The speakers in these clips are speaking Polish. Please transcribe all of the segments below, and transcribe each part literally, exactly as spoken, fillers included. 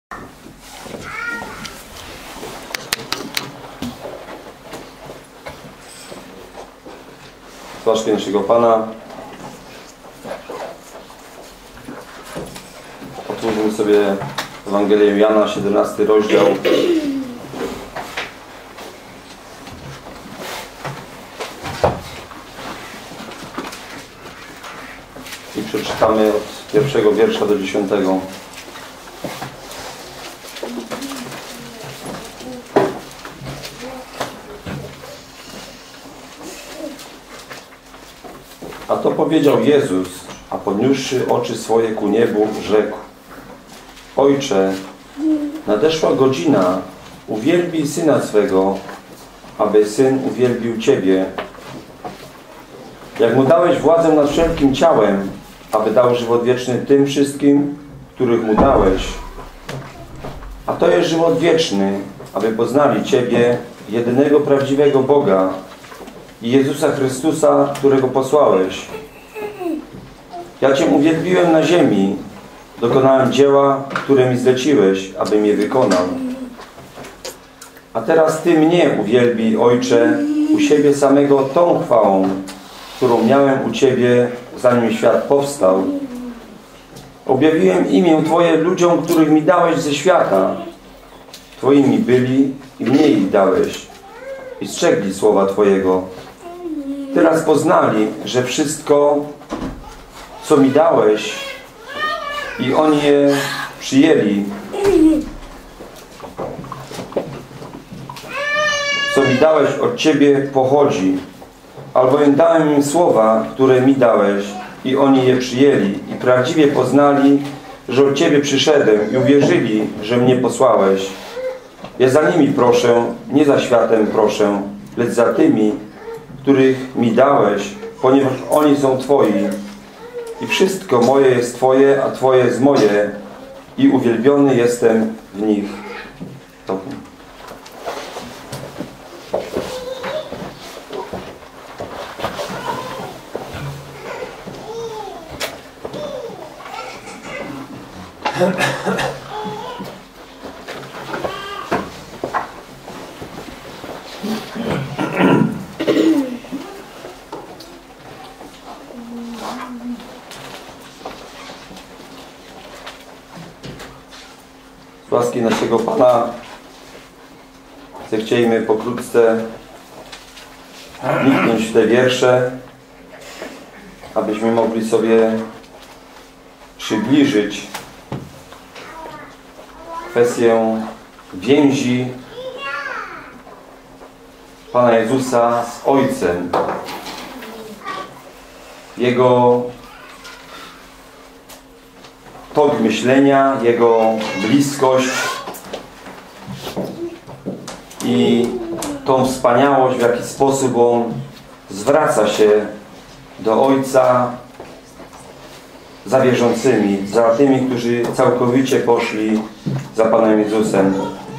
Z łaski naszego Pana otwórzmy sobie Ewangelię Jana, siedemnasty rozdział. I przeczytamy od pierwszego wiersza do dziesiątego. A to powiedział Jezus, a podniósłszy oczy swoje ku niebu, rzekł: Ojcze, nadeszła godzina, uwielbij Syna swego, aby Syn uwielbił Ciebie. Jak Mu dałeś władzę nad wszelkim ciałem, aby dał żywot wieczny tym wszystkim, których Mu dałeś. A to jest żywot wieczny, aby poznali Ciebie, jedynego prawdziwego Boga, i Jezusa Chrystusa, którego posłałeś. Ja Cię uwielbiłem na ziemi, dokonałem dzieła, które mi zleciłeś, abym je wykonał. A teraz Ty mnie uwielbij, Ojcze, u siebie samego tą chwałą, którą miałem u Ciebie, zanim świat powstał. Objawiłem imię Twoje ludziom, których mi dałeś ze świata. Twoimi byli i mnie ich dałeś. I strzegli słowa Twojego. Teraz poznali, że wszystko, co mi dałeś, i oni je przyjęli, co mi dałeś od Ciebie, pochodzi. Albowiem dałem im słowa, które mi dałeś, i oni je przyjęli i prawdziwie poznali, że od Ciebie przyszedłem, i uwierzyli, że mnie posłałeś. Ja za nimi proszę, nie za światem proszę, lecz za tymi, których mi dałeś, ponieważ oni są Twoi. I wszystko moje jest Twoje, a Twoje jest moje, i uwielbiony jestem w nich. Tobie. Z łaski naszego Pana zechciejmy pokrótce wniknąć w te wiersze, abyśmy mogli sobie przybliżyć kwestię więzi Pana Jezusa z Ojcem. Jego tok myślenia, Jego bliskość i tą wspaniałość, w jaki sposób On zwraca się do Ojca za wierzącymi, za tymi, którzy całkowicie poszli za Panem Jezusem.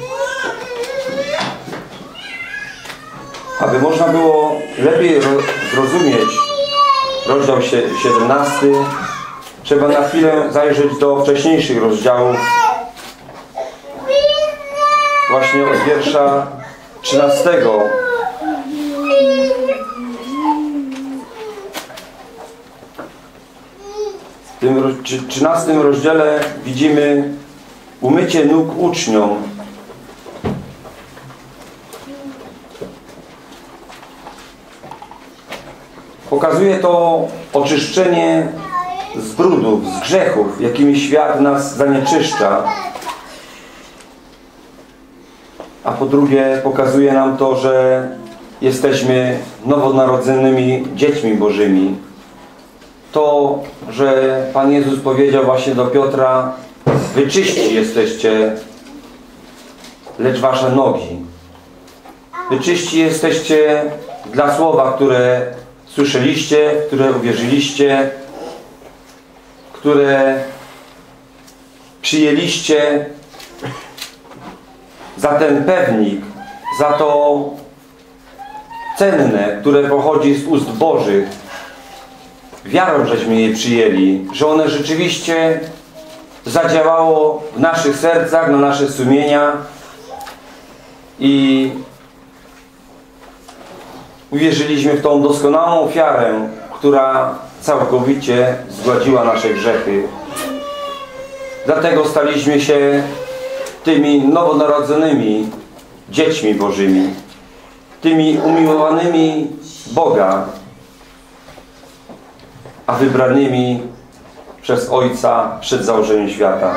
Aby można było lepiej zrozumieć rozdział siedemnasty, trzeba na chwilę zajrzeć do wcześniejszych rozdziałów, właśnie od wiersza trzynastego. W tym trzynastym rozdziale widzimy umycie nóg uczniom. Pokazuje to oczyszczenie z brudów, z grzechów, jakimi świat nas zanieczyszcza. A po drugie pokazuje nam to, że jesteśmy nowonarodzonymi dziećmi Bożymi. To, że Pan Jezus powiedział właśnie do Piotra: wy czyści jesteście, lecz wasze nogi. Wy czyści jesteście dla słowa, które słyszeliście, w które uwierzyliście, które przyjęliście, za ten pewnik, za to cenne, które pochodzi z ust Bożych. Wiarą żeśmy je przyjęli, że one rzeczywiście zadziałało w naszych sercach, na nasze sumienia i uwierzyliśmy w tą doskonałą ofiarę, która całkowicie zgładziła nasze grzechy. Dlatego staliśmy się tymi nowonarodzonymi dziećmi Bożymi, tymi umiłowanymi Boga, a wybranymi przez Ojca przed założeniem świata.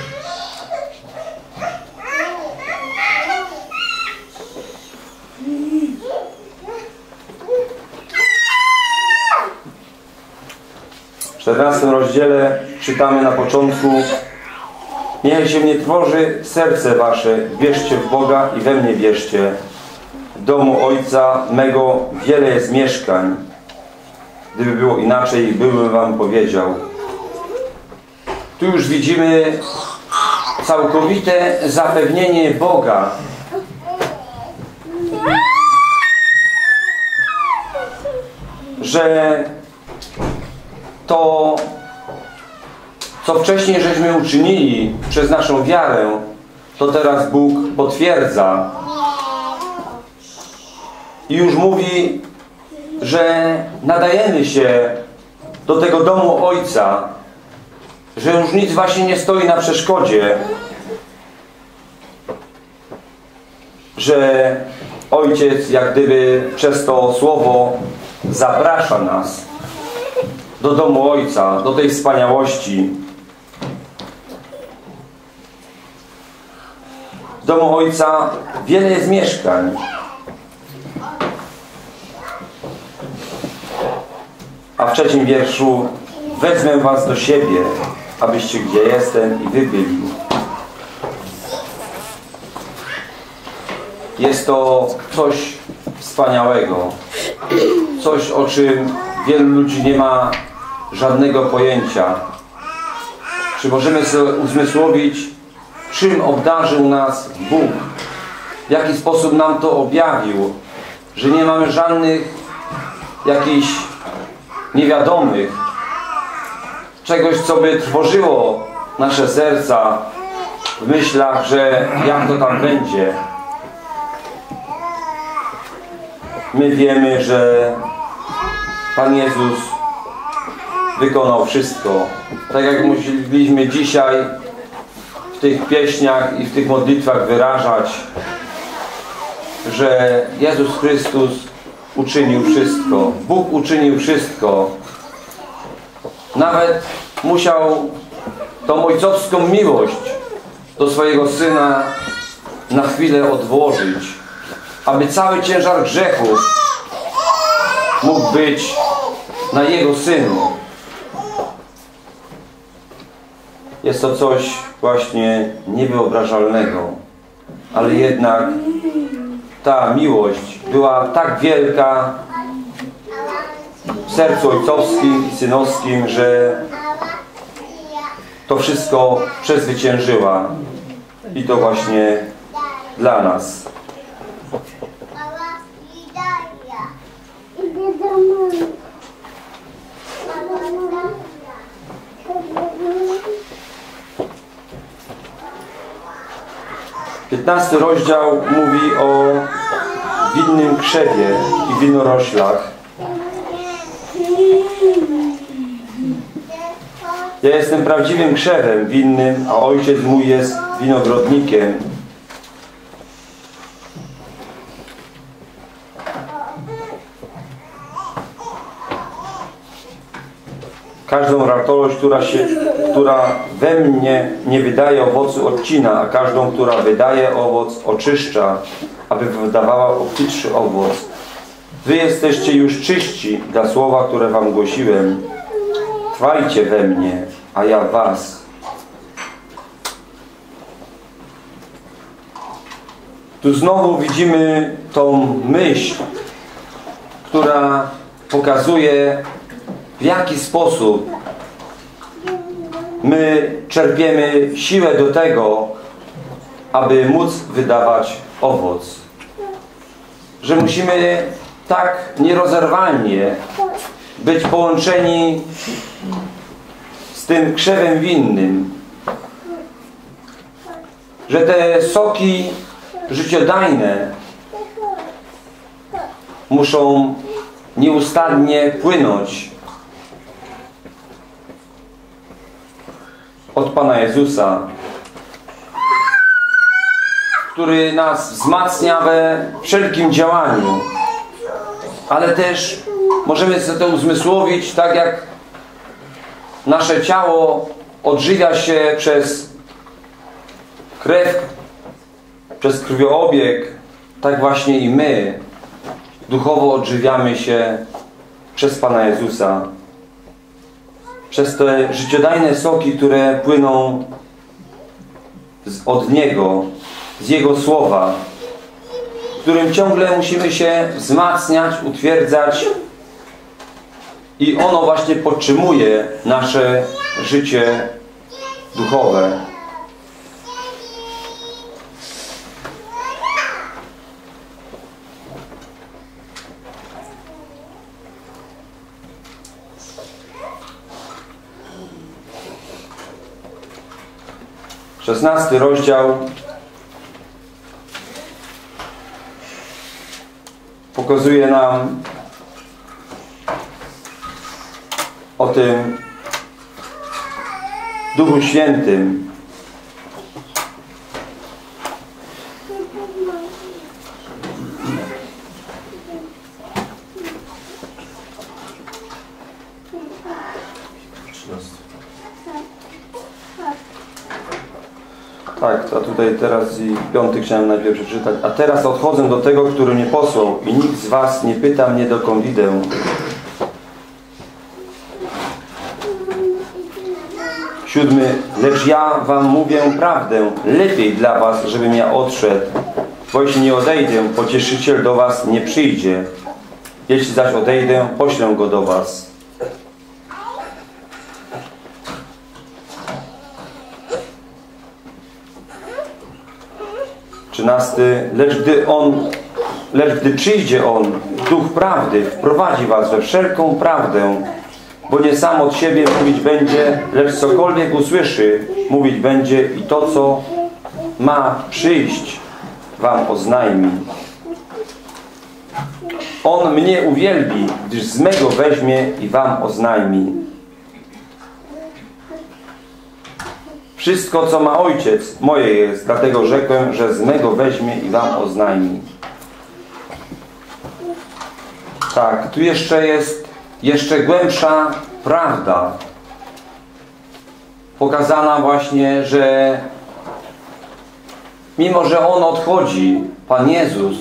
W czternastym rozdziale czytamy na początku: niech się nie trwoży serce wasze, wierzcie w Boga i we mnie wierzcie. W domu Ojca mego wiele jest mieszkań. Gdyby było inaczej, byłbym wam powiedział. Tu już widzimy całkowite zapewnienie Boga, że to, co wcześniej żeśmy uczynili przez naszą wiarę, to teraz Bóg potwierdza. I już mówi, że nadajemy się do tego domu Ojca, że już nic właśnie nie stoi na przeszkodzie, że Ojciec jak gdyby przez to słowo zaprasza nas do domu Ojca, do tej wspaniałości. W domu Ojca wiele jest mieszkań. A w trzecim wierszu: wezmę was do siebie, abyście gdzie jestem i wy byli. Jest to coś wspaniałego. Coś, o czym wielu ludzi nie ma żadnego pojęcia. Czy możemy sobie uzmysłowić, czym obdarzył nas Bóg? W jaki sposób nam to objawił? Że nie mamy żadnych jakichś niewiadomych, czegoś, co by trwożyło nasze serca w myślach, że jak to tam będzie. My wiemy, że Pan Jezus wykonał wszystko. Tak jak musieliśmy dzisiaj w tych pieśniach i w tych modlitwach wyrażać, że Jezus Chrystus uczynił wszystko. Bóg uczynił wszystko. Nawet musiał tą ojcowską miłość do swojego Syna na chwilę odłożyć, aby cały ciężar grzechów mógł być na Jego Synu. Jest to coś właśnie niewyobrażalnego, ale jednak ta miłość była tak wielka w sercu ojcowskim i synowskim, że to wszystko przezwyciężyła. I to właśnie dla nas. Piętnasty rozdział mówi o winnym krzewie i winoroślach. Ja jestem prawdziwym krzewem winnym, a ojciec mój jest winogrodnikiem. Każdą ratość, która, się, która we mnie nie wydaje owocu, odcina, a każdą, która wydaje owoc, oczyszcza, aby wydawała obfitszy owoc. Wy jesteście już czyści dla słowa, które wam głosiłem. Trwajcie we mnie, a ja was. Tu znowu widzimy tą myśl, która pokazuje, w jaki sposób my czerpiemy siłę do tego, aby móc wydawać owoc. Że musimy tak nierozerwalnie być połączeni z tym krzewem winnym, że te soki życiodajne muszą nieustannie płynąć od Pana Jezusa, który nas wzmacnia we wszelkim działaniu. Ale też możemy sobie to uzmysłowić, tak jak nasze ciało odżywia się przez krew, przez krwiobieg, tak właśnie i my duchowo odżywiamy się przez Pana Jezusa. Przez te życiodajne soki, które płyną z, od Niego, z Jego Słowa, którym ciągle musimy się wzmacniać, utwierdzać i ono właśnie podtrzymuje nasze życie duchowe. Szesnasty rozdział pokazuje nam o tym Duchu Świętym. Tak, a tutaj teraz i piąty chciałem najpierw przeczytać. A teraz odchodzę do tego, który mnie posłał i nikt z was nie pyta mnie, dokąd idę. Siódmy. Lecz ja wam mówię prawdę. Lepiej dla was, żebym ja odszedł. Bo jeśli nie odejdę, pocieszyciel do was nie przyjdzie. Jeśli zaś odejdę, poślę go do was. Trzynasty. Lecz gdy on, lecz gdy przyjdzie on, Duch Prawdy, wprowadzi was we wszelką prawdę, bo nie sam od siebie mówić będzie, lecz cokolwiek usłyszy, mówić będzie i to, co ma przyjść, wam oznajmi. On mnie uwielbi, gdyż z mego weźmie i wam oznajmi. Wszystko, co ma Ojciec, moje jest, dlatego rzekłem, że z mego weźmie i wam oznajmi. Tak, tu jeszcze jest jeszcze głębsza prawda. Pokazana właśnie, że mimo, że On odchodzi, Pan Jezus,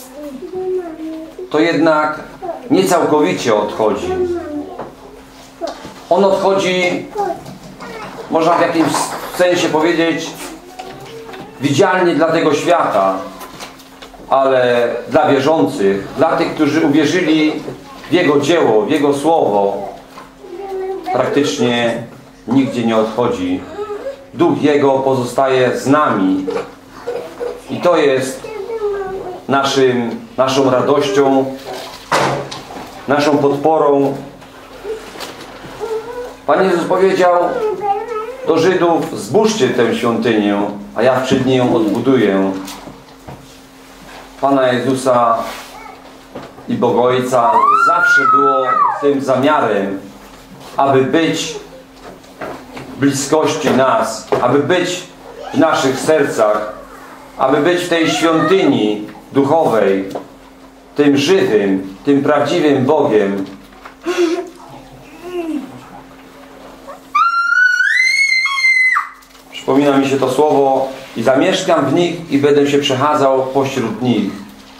to jednak nie całkowicie odchodzi. On odchodzi, można w jakimś sensie powiedzieć, widzialnie dla tego świata, ale dla wierzących, dla tych, którzy uwierzyli w Jego dzieło, w Jego Słowo, praktycznie nigdzie nie odchodzi. Duch Jego pozostaje z nami i to jest naszym, naszą radością, naszą podporą. Pan Jezus powiedział do Żydów: zbóżcie tę świątynię, a ja w trzy dni ją odbuduję. Pana Jezusa i Boga Ojca zawsze było tym zamiarem, aby być w bliskości nas, aby być w naszych sercach, aby być w tej świątyni duchowej, tym żywym, tym prawdziwym Bogiem. Przypomina mi się to słowo: i zamieszkam w nich i będę się przechadzał pośród nich.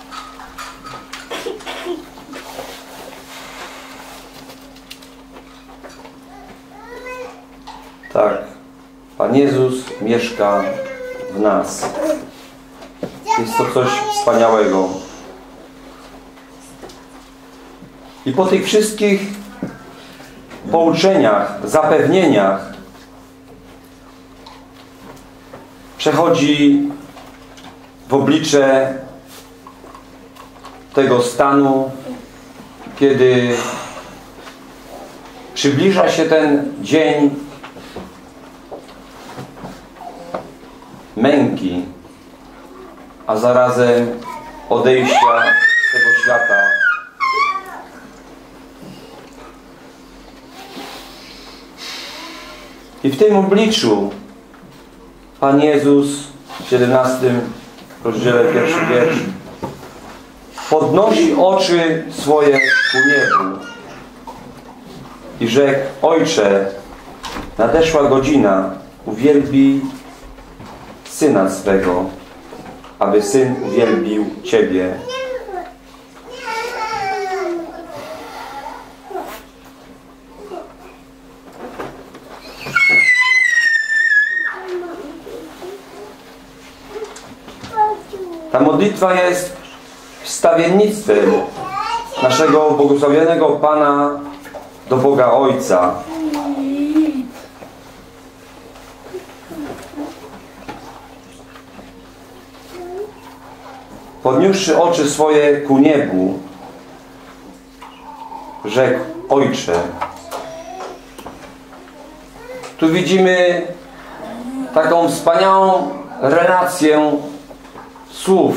Tak, Pan Jezus mieszka w nas. Jest to coś wspaniałego. I po tych wszystkich pouczeniach, zapewnieniach przechodzi w oblicze tego stanu, kiedy przybliża się ten dzień, męki, a zarazem odejścia z tego świata. I w tym obliczu Pan Jezus w siedemnastym rozdziale, pierwszy wiersz, podnosi oczy swoje ku niebu i rzekł: Ojcze, nadeszła godzina, uwielbij Syna swego, aby Syn uwielbił Ciebie. Ta modlitwa jest wstawiennictwem naszego błogosławionego Pana do Boga Ojca. Podniósłszy oczy swoje ku niebu, rzekł: Ojcze. Tu widzimy taką wspaniałą relację słów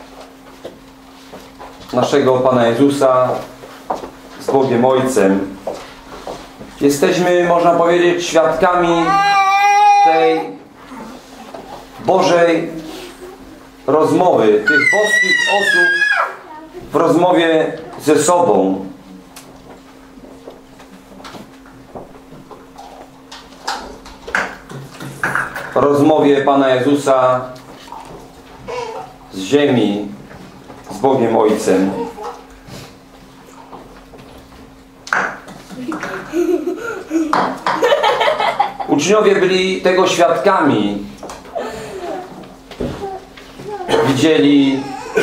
naszego Pana Jezusa z Bogiem Ojcem. Jesteśmy, można powiedzieć, świadkami tej Bożej rozmowy, tych boskich osób w rozmowie ze sobą. W rozmowie Pana Jezusa z ziemi z Bogiem Ojcem. Uczniowie byli tego świadkami. Widzieli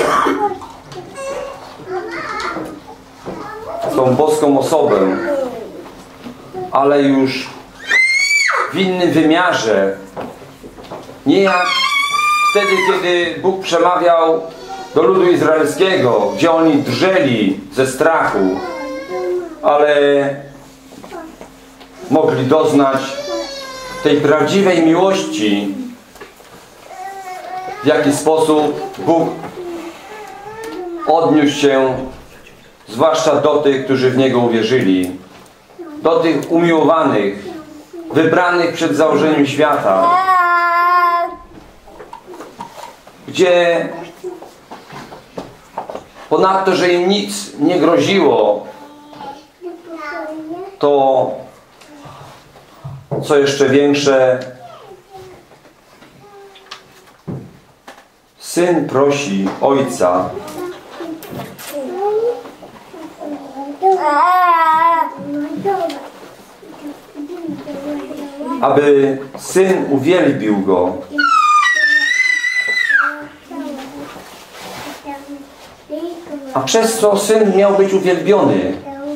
tą boską osobę, ale już w innym wymiarze. Nie jak wtedy, kiedy Bóg przemawiał do ludu izraelskiego, gdzie oni drżeli ze strachu, ale mogli doznać tej prawdziwej miłości, w jaki sposób Bóg odniósł się zwłaszcza do tych, którzy w Niego uwierzyli, do tych umiłowanych, wybranych przed założeniem świata, gdzie ponadto, że im nic nie groziło, to co jeszcze większe, Syn prosi Ojca, aby Syn uwielbił Go. A przez co Syn miał być uwielbiony?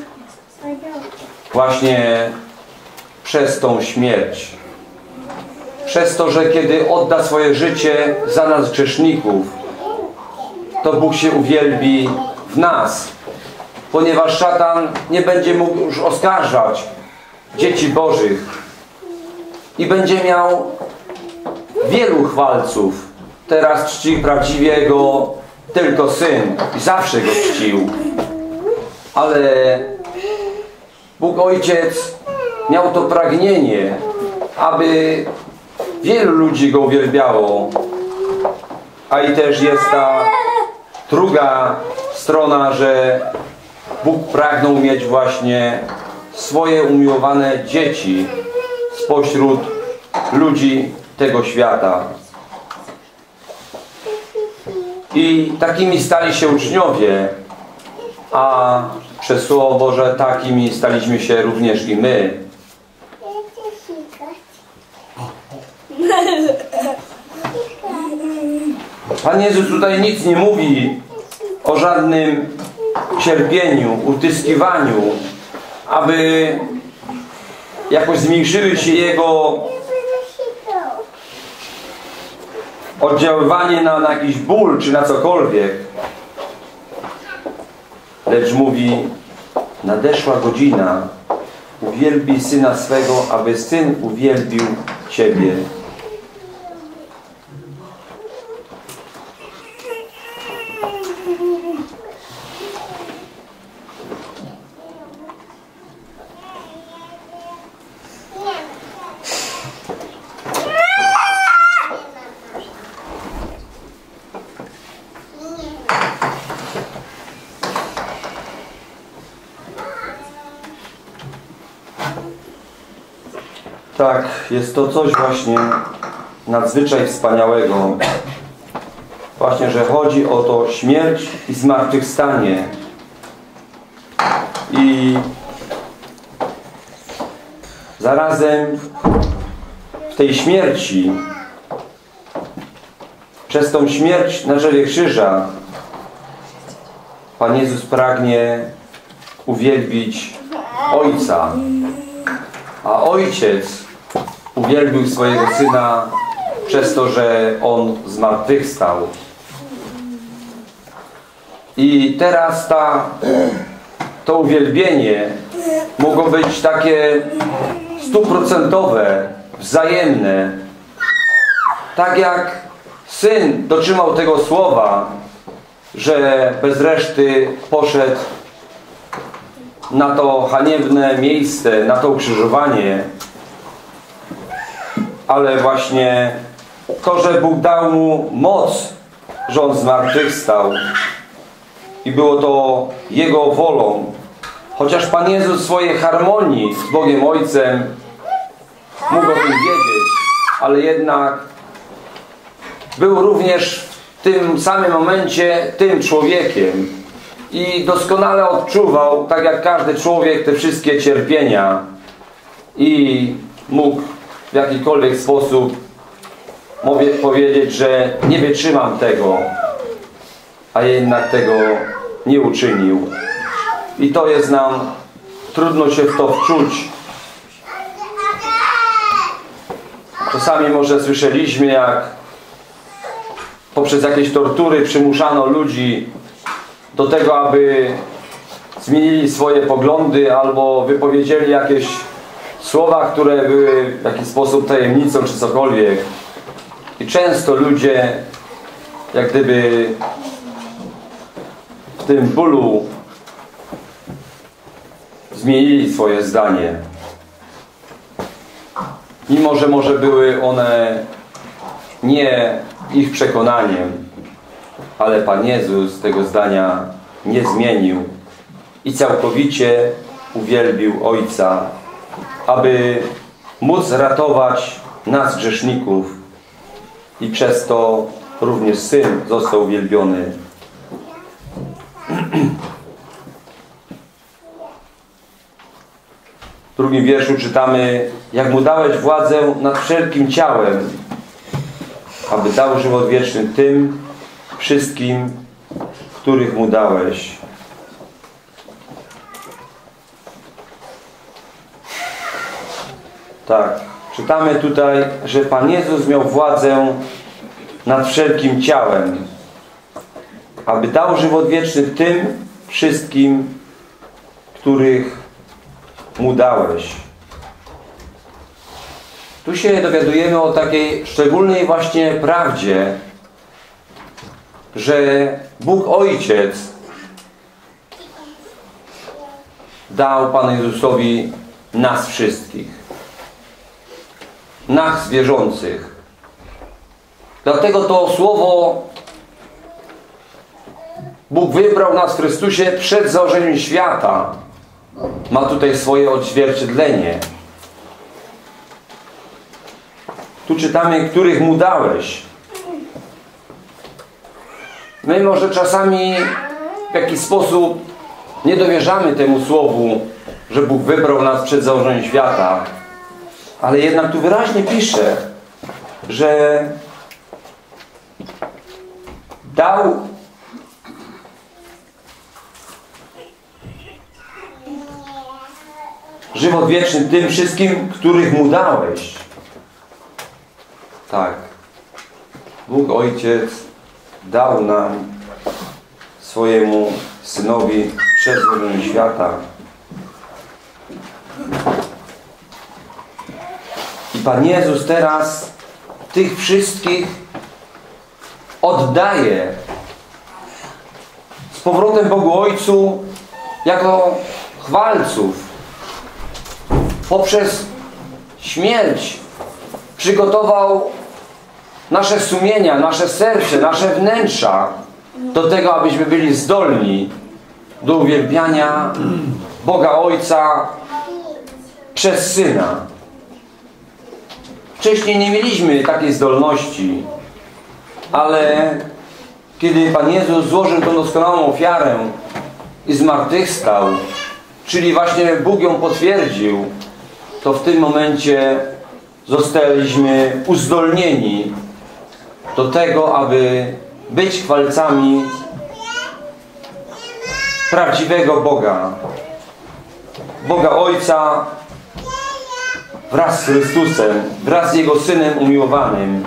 Właśnie przez tą śmierć. Przez to, że kiedy odda swoje życie za nas grzeszników, to Bóg się uwielbi w nas. Ponieważ szatan nie będzie mógł już oskarżać dzieci Bożych i będzie miał wielu chwalców. Teraz czci prawdziwie Go tylko Syn i zawsze Go czcił. Ale Bóg Ojciec miał to pragnienie, aby wielu ludzi Go uwielbiało. A i też jest ta druga strona, że Bóg pragnął mieć właśnie swoje umiłowane dzieci spośród ludzi tego świata. I takimi stali się uczniowie, a przez Słowo Boże takimi staliśmy się również i my. Pan Jezus tutaj nic nie mówi o żadnym cierpieniu, utyskiwaniu, aby jakoś zmniejszyły się Jego oddziaływanie na, na jakiś ból, czy na cokolwiek. Lecz mówi: nadeszła godzina, uwielbij Syna swego, aby Syn uwielbił Ciebie. Tak, jest to coś właśnie nadzwyczaj wspaniałego. Właśnie, że chodzi o to śmierć i zmartwychwstanie. I zarazem w tej śmierci, przez tą śmierć na drzewie krzyża, Pan Jezus pragnie uwielbić Ojca. A Ojciec uwielbił swojego Syna przez to, że On zmartwychwstał. I teraz ta, to uwielbienie mogło być takie stuprocentowe, wzajemne. Tak jak Syn dotrzymał tego słowa, że bez reszty poszedł na to haniebne miejsce, na to ukrzyżowanie, ale właśnie to, że Bóg dał mu moc, że on zmartwychwstał i było to Jego wolą. Chociaż Pan Jezus w swojej harmonii z Bogiem Ojcem mógł o tym wiedzieć, ale jednak był również w tym samym momencie tym człowiekiem i doskonale odczuwał, tak jak każdy człowiek, te wszystkie cierpienia i mógł w jakikolwiek sposób powiedzieć, że nie wytrzymam tego, a jednak tego nie uczynił. I to jest nam, trudno się w to wczuć. Czasami może słyszeliśmy, jak poprzez jakieś tortury przymuszano ludzi do tego, aby zmienili swoje poglądy albo wypowiedzieli jakieś słowa, które były w jakiś sposób tajemnicą czy cokolwiek. I często ludzie jak gdyby w tym bólu zmienili swoje zdanie. Mimo że może były one nie ich przekonaniem, ale Pan Jezus tego zdania nie zmienił i całkowicie uwielbił Ojca, aby móc ratować nas, grzeszników, i przez to również Syn został uwielbiony. W drugim wierszu czytamy: jak Mu dałeś władzę nad wszelkim ciałem, aby dał żywot wieczny tym wszystkim, których Mu dałeś. Tak, czytamy tutaj, że Pan Jezus miał władzę nad wszelkim ciałem, aby dał żywot wieczny tym wszystkim, których Mu dałeś. Tu się dowiadujemy o takiej szczególnej właśnie prawdzie, że Bóg Ojciec dał Panu Jezusowi nas wszystkich. Nas wierzących. Dlatego to słowo Bóg wybrał nas w Chrystusie przed założeniem świata. Ma tutaj swoje odzwierciedlenie. Tu czytamy, których Mu dałeś. My może czasami w jakiś sposób nie dowierzamy temu słowu, że Bóg wybrał nas przed założeniem świata. Ale jednak tu wyraźnie pisze, że dał żywot wieczny tym wszystkim, których Mu dałeś. Tak. Bóg Ojciec dał nam swojemu Synowi przed założeniem świata. I Pan Jezus teraz tych wszystkich oddaje z powrotem Bogu Ojcu jako chwalców. Poprzez śmierć przygotował nasze sumienia, nasze serce, nasze wnętrza do tego, abyśmy byli zdolni do uwielbiania Boga Ojca przez Syna. Wcześniej nie mieliśmy takiej zdolności, ale kiedy Pan Jezus złożył tą doskonałą ofiarę i zmartwychwstał, czyli właśnie Bóg ją potwierdził, to w tym momencie zostaliśmy uzdolnieni do tego, aby być chwalcami prawdziwego Boga. Boga Ojca wraz z Chrystusem, wraz z Jego Synem umiłowanym.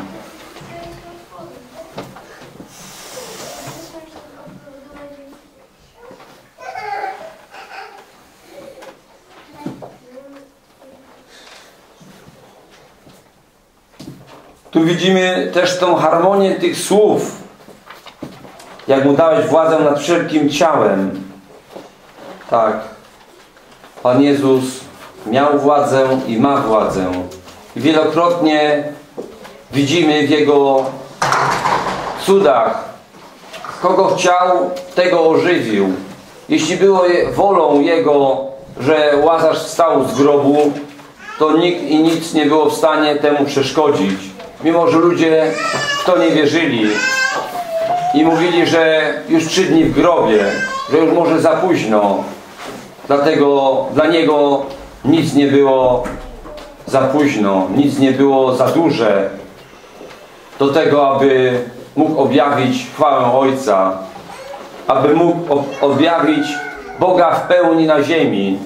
Tu widzimy też tą harmonię tych słów. Jak mu dałeś władzę nad wszelkim ciałem. Tak. Pan Jezus miał władzę i ma władzę. I wielokrotnie widzimy w Jego cudach, kogo chciał, tego ożywił. Jeśli było wolą Jego, że Łazarz wstał z grobu, to nikt i nic nie było w stanie temu przeszkodzić. Mimo że ludzie w to nie wierzyli i mówili, że już trzy dni w grobie, że już może za późno. Dlatego dla Niego nic nie było za późno, nic nie było za duże do tego, aby mógł objawić chwałę Ojca, aby mógł objawić Boga w pełni na ziemi.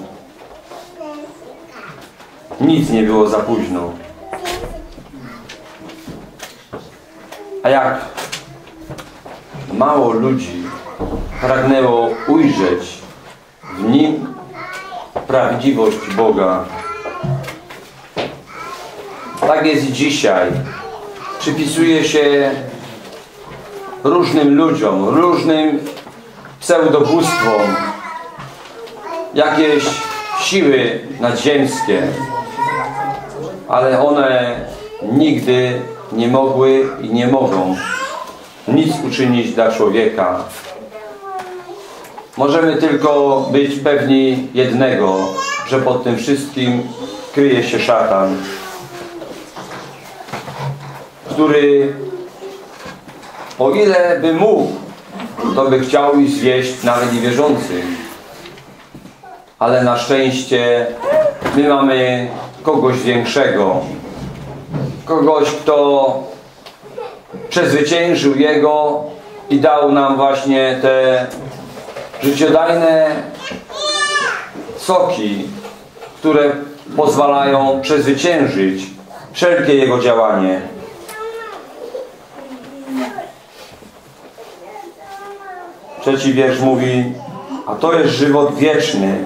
Nic nie było za późno. A jak mało ludzi pragnęło ujrzeć w Nim prawdziwość Boga. Tak jest i dzisiaj. Przypisuje się różnym ludziom, różnym pseudobóstwom jakieś siły nadziemskie, ale one nigdy nie mogły i nie mogą nic uczynić dla człowieka. Możemy tylko być pewni jednego, że pod tym wszystkim kryje się szatan, który o ile by mógł, to by chciał i zwieść nawet i wierzącym. Ale na szczęście my mamy kogoś większego. Kogoś, kto przezwyciężył Jego i dał nam właśnie te życiodajne soki, które pozwalają przezwyciężyć wszelkie Jego działanie. Trzeci wiersz mówi: a to jest żywot wieczny.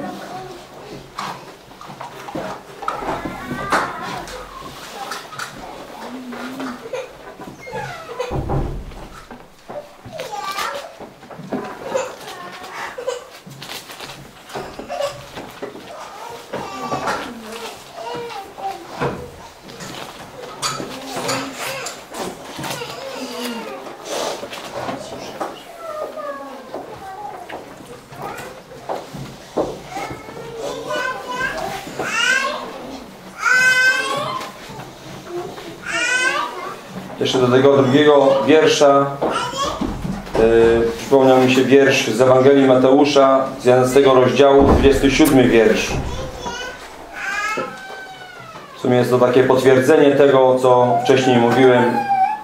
Jeszcze do tego drugiego wiersza yy, przypomniał mi się wiersz z Ewangelii Mateusza z jedenastego rozdziału, dwudziesty siódmy wiersz. W sumie jest to takie potwierdzenie tego, co wcześniej mówiłem.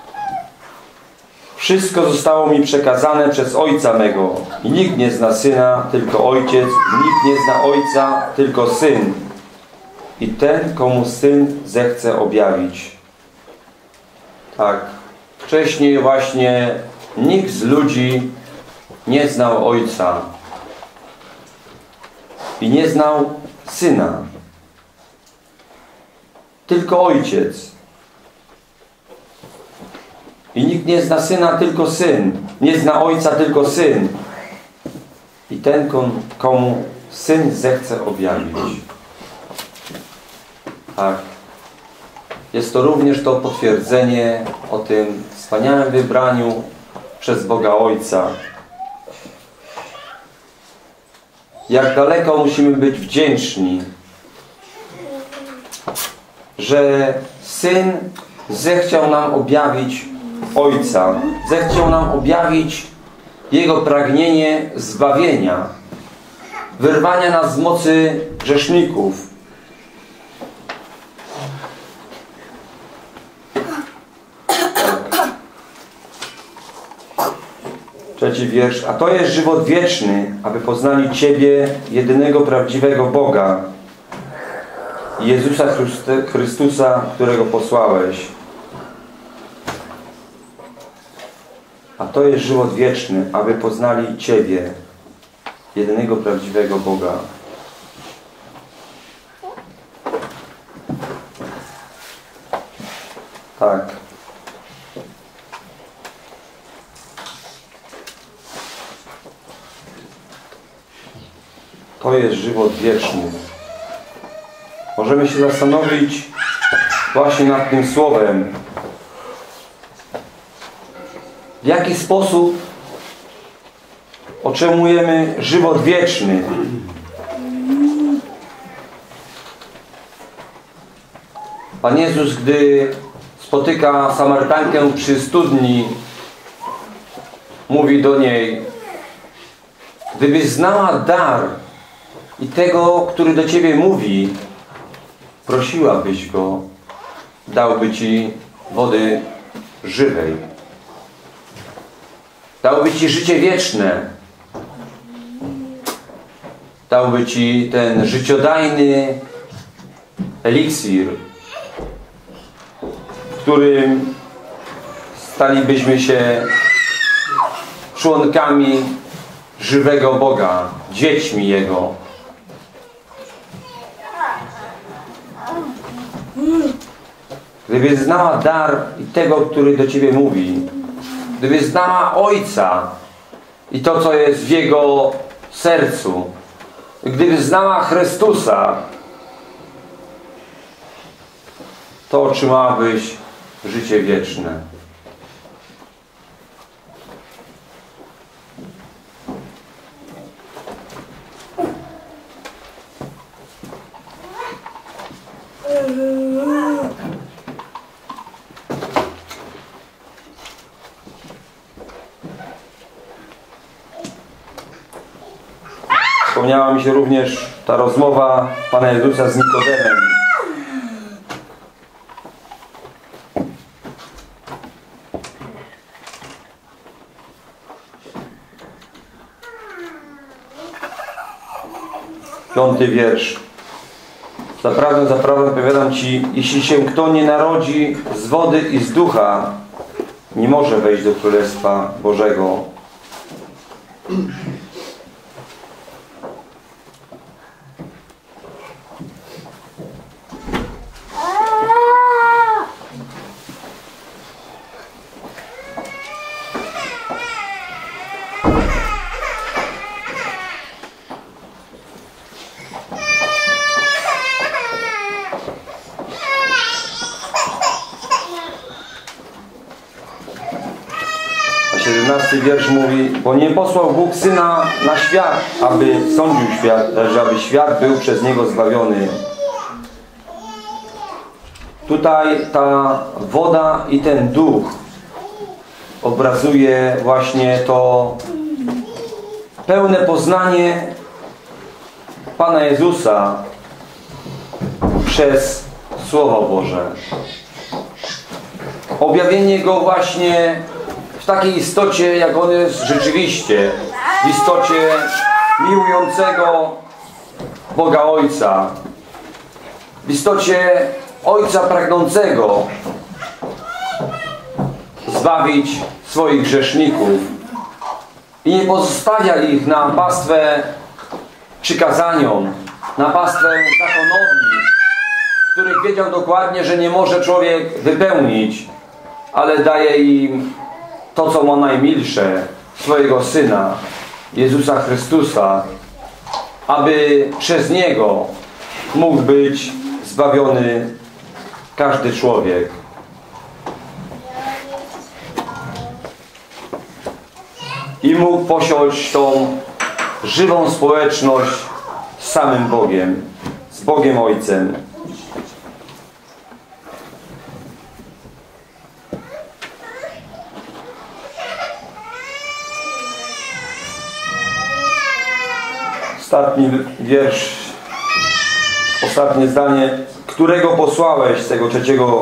Wszystko zostało mi przekazane przez Ojca mego i nikt nie zna Syna, tylko Ojciec, nikt nie zna Ojca, tylko Syn i ten, komu Syn zechce objawić. Tak, wcześniej właśnie nikt z ludzi nie znał Ojca i nie znał Syna. Tylko Ojciec. I nikt nie zna Syna, tylko Syn. Nie zna Ojca, tylko Syn. I ten, komu Syn zechce objawić. Tak. Jest to również to potwierdzenie o tym wspaniałym wybraniu przez Boga Ojca. Jak daleko musimy być wdzięczni, że Syn zechciał nam objawić Ojca. Zechciał nam objawić Jego pragnienie zbawienia, wyrwania nas z mocy grzeszników. Trzeci wiersz. A to jest żywot wieczny, aby poznali Ciebie, jedynego prawdziwego Boga, i Jezusa Chrystusa, którego posłałeś. A to jest żywot wieczny, aby poznali Ciebie, jedynego prawdziwego Boga. Tak. To jest żywot wieczny. Możemy się zastanowić właśnie nad tym słowem. W jaki sposób otrzymujemy żywot wieczny? Pan Jezus, gdy spotyka Samarytankę przy studni, mówi do niej: gdybyś znała dar i tego, który do Ciebie mówi, prosiłabyś Go, dałby Ci wody żywej. Dałby Ci życie wieczne. Dałby Ci ten życiodajny eliksir, w którym stalibyśmy się członkami żywego Boga, dziećmi Jego. Gdybyś znała dar i tego, który do Ciebie mówi, gdybyś znała Ojca i to, co jest w Jego sercu, gdybyś znała Chrystusa, to otrzymałabyś życie wieczne. Wspomniała mi się również ta rozmowa Pana Jezusa z Nikodemem. Piąty wiersz. Zaprawdę, zaprawdę powiadam Ci, jeśli się kto nie narodzi z wody i z ducha, nie może wejść do Królestwa Bożego. siedemnasty wiersz mówi: bo nie posłał Bóg Syna na świat, aby sądził świat, lecz aby świat był przez Niego zbawiony. Tutaj ta woda i ten duch obrazuje właśnie to pełne poznanie Pana Jezusa przez Słowo Boże. Objawienie Go właśnie w takiej istocie, jak On jest rzeczywiście, w istocie miłującego Boga Ojca, w istocie Ojca pragnącego zbawić swoich grzeszników i nie pozostawia ich na pastwę przykazaniom, na pastwę zakonowi, których wiedział dokładnie, że nie może człowiek wypełnić, ale daje im to, co ma najmilsze, swojego Syna, Jezusa Chrystusa, aby przez Niego mógł być zbawiony każdy człowiek. I mógł posiąść tą żywą społeczność z samym Bogiem, z Bogiem Ojcem. Ostatni wiersz, ostatnie zdanie, którego posłałeś, z tego trzeciego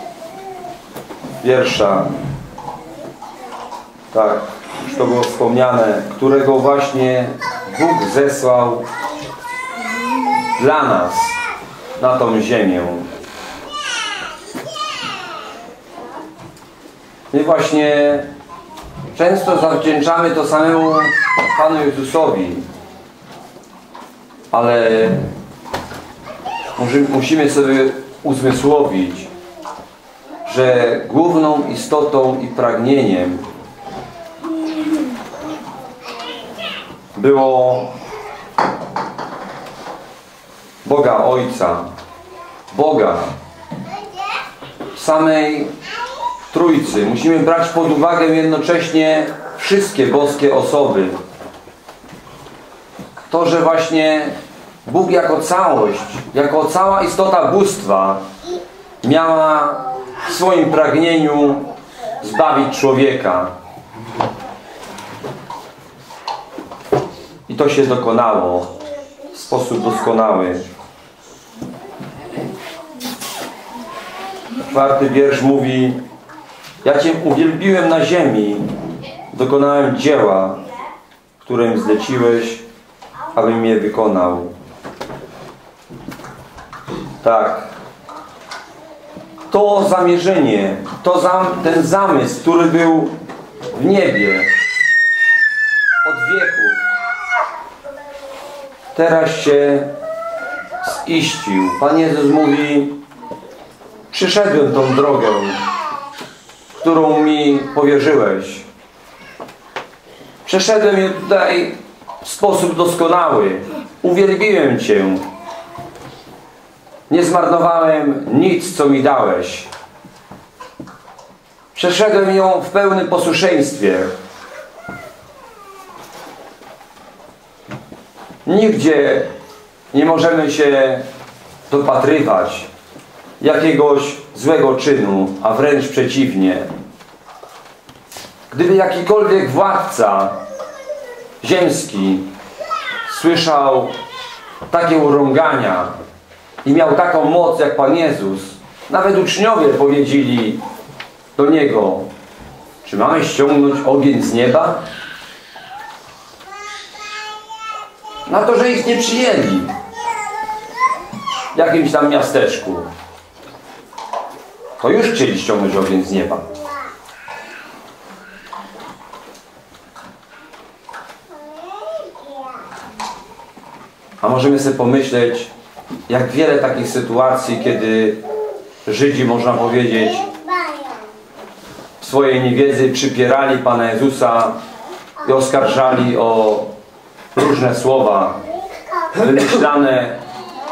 wiersza. Tak, już to było wspomniane, którego właśnie Bóg zesłał dla nas na tą ziemię. My właśnie często zawdzięczamy to samemu Panu Jezusowi, ale musimy sobie uzmysłowić, że główną istotą i pragnieniem było Boga Ojca, Boga, samej Trójcy. Musimy brać pod uwagę jednocześnie wszystkie boskie osoby. To, że właśnie Bóg jako całość, jako cała istota bóstwa miała w swoim pragnieniu zbawić człowieka. I to się dokonało w sposób doskonały. Czwarty wiersz mówi: ja Cię uwielbiłem na ziemi, dokonałem dzieła, które mi zleciłeś, abym je wykonał. Tak. To zamierzenie, to zam, ten zamysł, który był w niebie od wieków, teraz się ziścił. Pan Jezus mówi: przyszedłem tą drogę, którą mi powierzyłeś. Przeszedłem ją tutaj w sposób doskonały. Uwielbiłem Cię. Nie zmarnowałem nic, co mi dałeś. Przeszedłem ją w pełnym posłuszeństwie. Nigdzie nie możemy się dopatrywać jakiegoś złego czynu, a wręcz przeciwnie. Gdyby jakikolwiek władca ziemski słyszał takie urągania i miał taką moc jak Pan Jezus, nawet uczniowie powiedzieli do Niego: czy mamy ściągnąć ogień z nieba? Na to, że ich nie przyjęli w jakimś tam miasteczku, to już chcieli ściągnąć ogień z nieba. A możemy sobie pomyśleć, jak wiele takich sytuacji, kiedy Żydzi, można powiedzieć, w swojej niewiedzy przypierali Pana Jezusa i oskarżali o różne słowa wymyślane,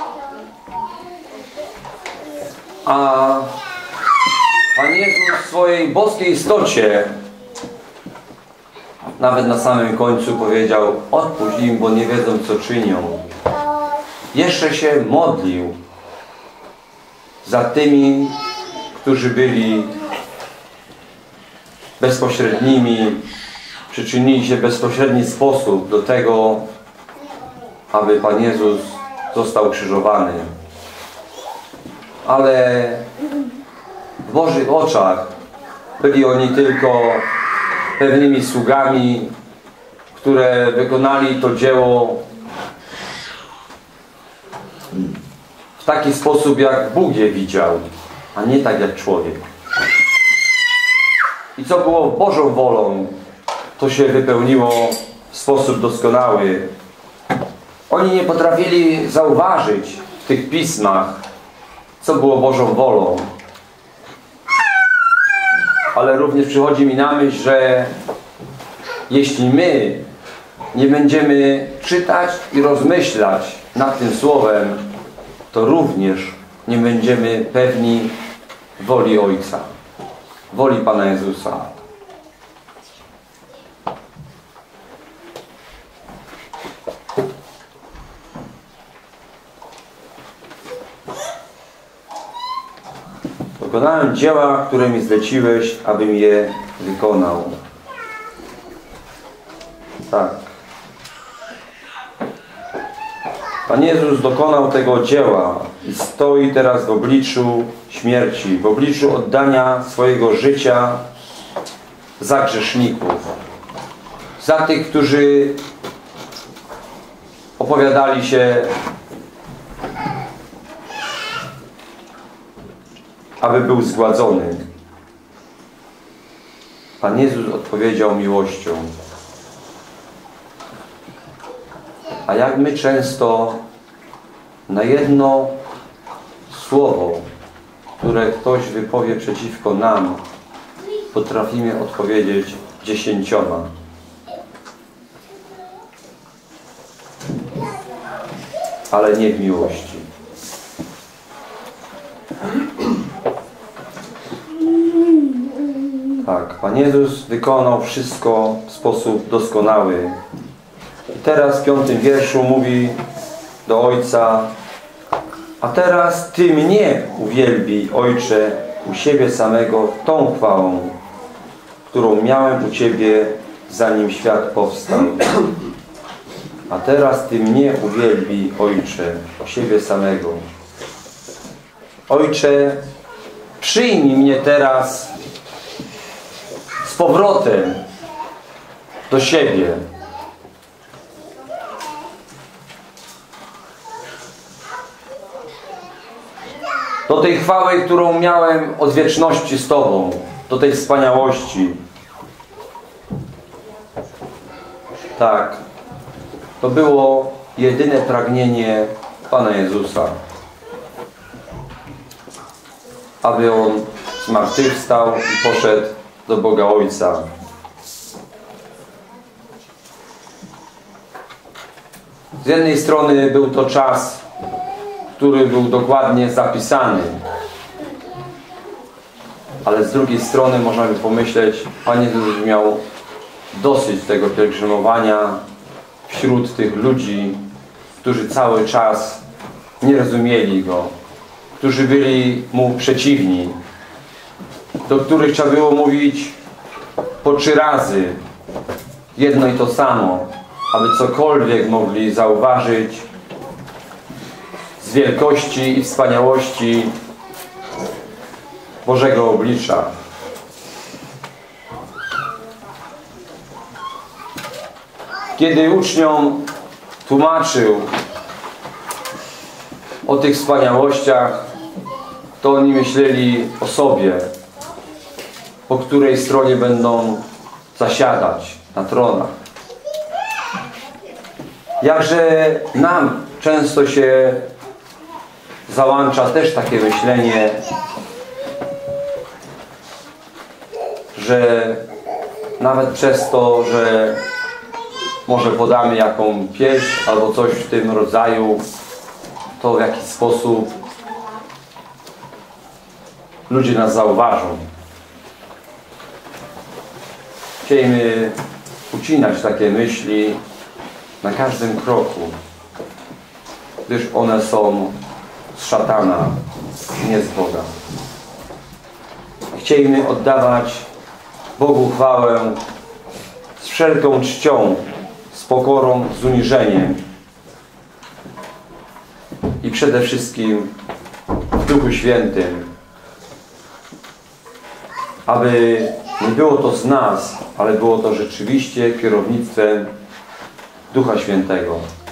a Pan Jezus w swojej boskiej istocie nawet na samym końcu powiedział: odpuść im, bo nie wiedzą, co czynią. Jeszcze się modlił za tymi, którzy byli bezpośrednimi, przyczynili się w bezpośredni sposób do tego, aby Pan Jezus został ukrzyżowany. Ale w Bożych oczach byli oni tylko pewnymi sługami, które wykonali to dzieło w taki sposób, jak Bóg je widział, a nie tak jak człowiek. I co było Bożą wolą, to się wypełniło w sposób doskonały. Oni nie potrafili zauważyć w tych pismach, co było Bożą wolą. Ale również przychodzi mi na myśl, że jeśli my nie będziemy czytać i rozmyślać nad tym Słowem, to również nie będziemy pewni woli Ojca, woli Pana Jezusa. Dokonałem dzieła, które mi zleciłeś, abym je wykonał. Tak. Pan Jezus dokonał tego dzieła i stoi teraz w obliczu śmierci, w obliczu oddania swojego życia za grzeszników, za tych, którzy opowiadali się, aby był zgładzony. Pan Jezus odpowiedział miłością. A jak my często na jedno słowo, które ktoś wypowie przeciwko nam, potrafimy odpowiedzieć dziesięcioma. Ale nie w miłości. Tak, Pan Jezus wykonał wszystko w sposób doskonały. I teraz w piątym wierszu mówi do Ojca: a teraz Ty mnie uwielbij, Ojcze, u siebie samego tą chwałą, którą miałem u Ciebie, zanim świat powstał. A teraz Ty mnie uwielbij, Ojcze, u siebie samego. Ojcze, przyjmij mnie teraz z powrotem do siebie. Do tej chwały, którą miałem od wieczności z Tobą, do tej wspaniałości. Tak, to było jedyne pragnienie Pana Jezusa, aby On zmartwychwstał i poszedł do Boga Ojca. Z jednej strony był to czas, który był dokładnie zapisany, ale z drugiej strony można by pomyśleć, Pan Jezus miał dosyć tego pielgrzymowania wśród tych ludzi, którzy cały czas nie rozumieli Go, którzy byli Mu przeciwni, do których trzeba było mówić po trzy razy jedno i to samo, aby cokolwiek mogli zauważyć z wielkości i wspaniałości Bożego oblicza. Kiedy uczniom tłumaczył o tych wspaniałościach, to oni myśleli o sobie, po której stronie będą zasiadać na tronach. Jakże nam często się załącza też takie myślenie, że nawet przez to, że może podamy jaką pieśń albo coś w tym rodzaju, to w jakiś sposób ludzie nas zauważą. Chcielibyśmy ucinać takie myśli na każdym kroku, gdyż one są z szatana, nie z Boga. Chcielibyśmy oddawać Bogu chwałę z wszelką czcią, z pokorą, z uniżeniem i przede wszystkim w Duchu Świętym, aby nie było to z nas, ale było to rzeczywiście kierownictwem Ducha Świętego.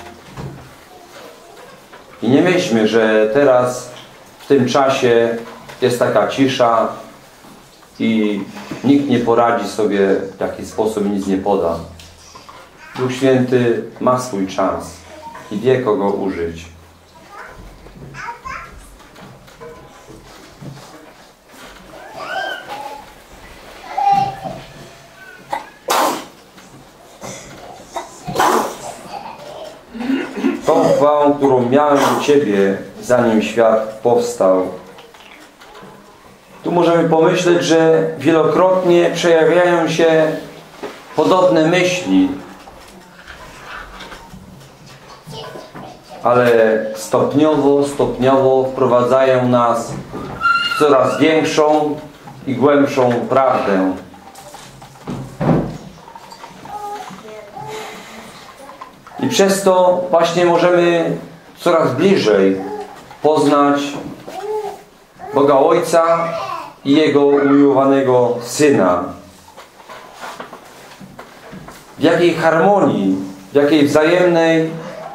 I nie myślmy, że teraz w tym czasie jest taka cisza i nikt nie poradzi sobie w jaki sposób, nic nie poda. Duch Święty ma swój czas i wie, kogo użyć. Tą chwałą, którą miałem u Ciebie, zanim świat powstał. Tu możemy pomyśleć, że wielokrotnie przejawiają się podobne myśli, ale stopniowo, stopniowo wprowadzają nas w coraz większą i głębszą prawdę. I przez to właśnie możemy coraz bliżej poznać Boga Ojca i Jego umiłowanego Syna. W jakiej harmonii, w jakiej wzajemnej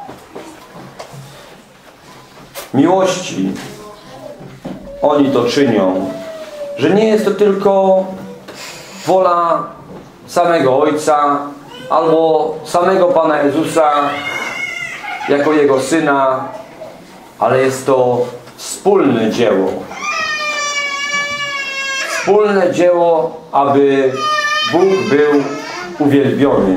miłości oni to czynią. Że nie jest to tylko wola samego Ojca albo samego Pana Jezusa jako Jego Syna, ale jest to wspólne dzieło. Wspólne dzieło, aby Bóg był uwielbiony.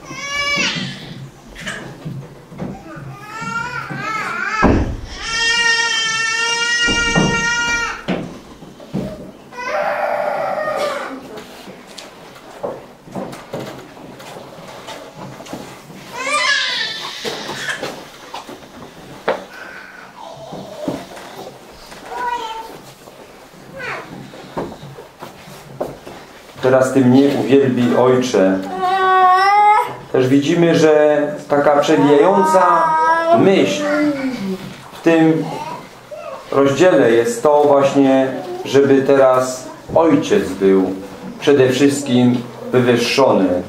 Teraz Ty mnie uwielbi, Ojcze. Też widzimy, że taka przewijająca myśl w tym rozdziale jest to właśnie, żeby teraz Ojciec był przede wszystkim wywyższony.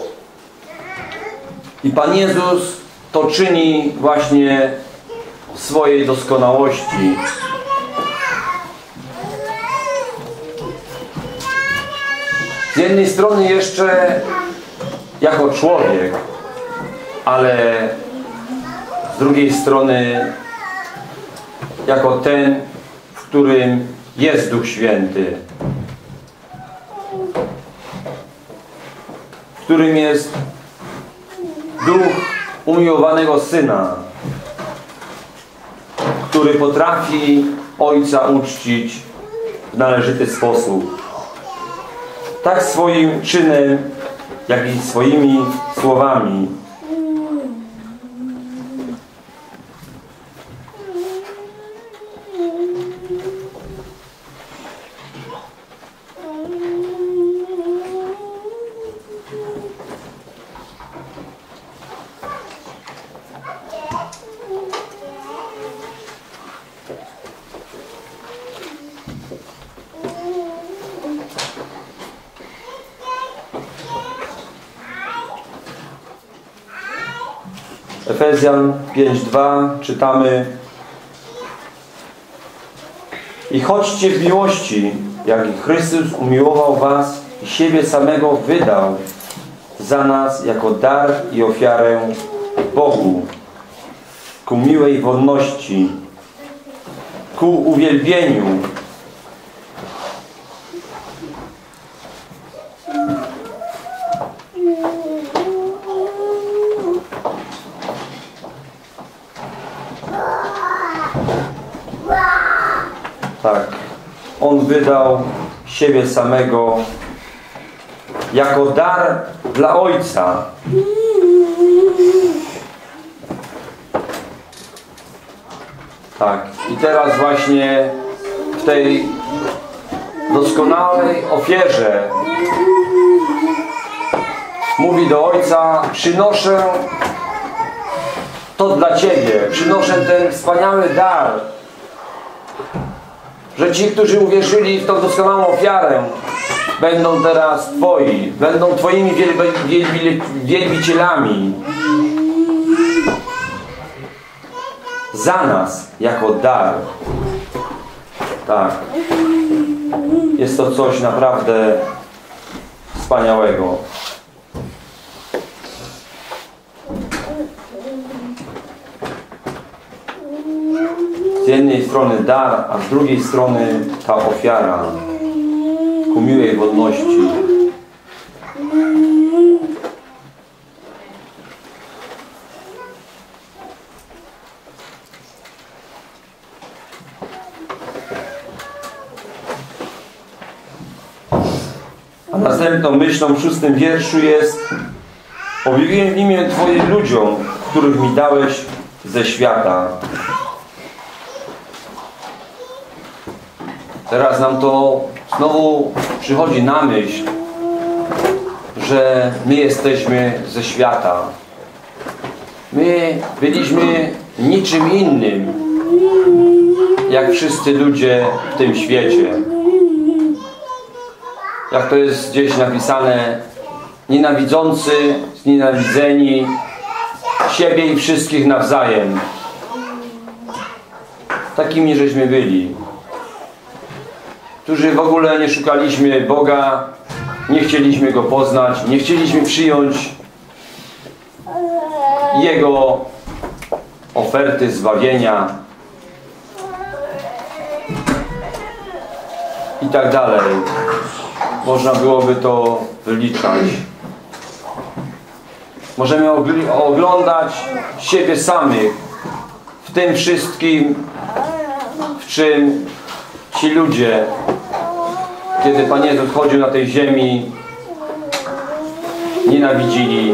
I Pan Jezus to czyni właśnie w swojej doskonałości. Z jednej strony jeszcze jako człowiek, ale z drugiej strony jako ten, w którym jest Duch Święty, w którym jest Duch umiłowanego Syna, który potrafi Ojca uczcić w należyty sposób. Tak swoim czynem, jak i swoimi słowami. Efezjan pięć dwa czytamy: i chodźcie w miłości, jak i Chrystus umiłował was i siebie samego wydał za nas jako dar i ofiarę Bogu ku miłej wonności, ku uwielbieniu. Tak, On wydał siebie samego jako dar dla Ojca. Tak, i teraz właśnie w tej doskonałej ofierze mówi do Ojca: przynoszę to dla Ciebie, przynoszę ten wspaniały dar, że ci, którzy uwierzyli w tą doskonałą ofiarę, będą teraz Twoi, będą Twoimi wielbicielami. Za nas, jako dar. Tak. Jest to coś naprawdę wspaniałego. Z jednej strony dar, a z drugiej strony ta ofiara ku miłej wonności. A następną myślą w szóstym wierszu jest: objawiłem w imię Twoje ludziom, których mi dałeś ze świata. Teraz nam to znowu przychodzi na myśl, że my jesteśmy ze świata. My byliśmy niczym innym, jak wszyscy ludzie w tym świecie. Jak to jest gdzieś napisane, nienawidzący, znienawidzeni siebie i wszystkich nawzajem. Takimi żeśmy byli, którzy w ogóle nie szukaliśmy Boga, nie chcieliśmy Go poznać, nie chcieliśmy przyjąć Jego oferty zbawienia i tak dalej. Można byłoby to wyliczać. Możemy oglądać siebie samych w tym wszystkim, w czym ci ludzie, kiedy Pan Jezus chodził na tej ziemi, nienawidzili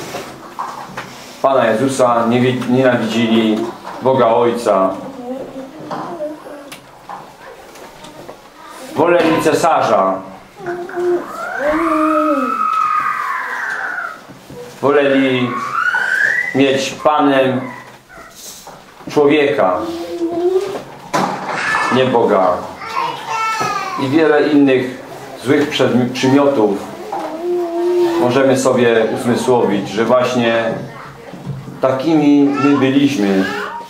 Pana Jezusa, nienawidzili Boga Ojca. Woleli cesarza. Woleli mieć Panem człowieka, nie Boga. I wiele innych złych przymiotów możemy sobie uzmysłowić, że właśnie takimi my byliśmy.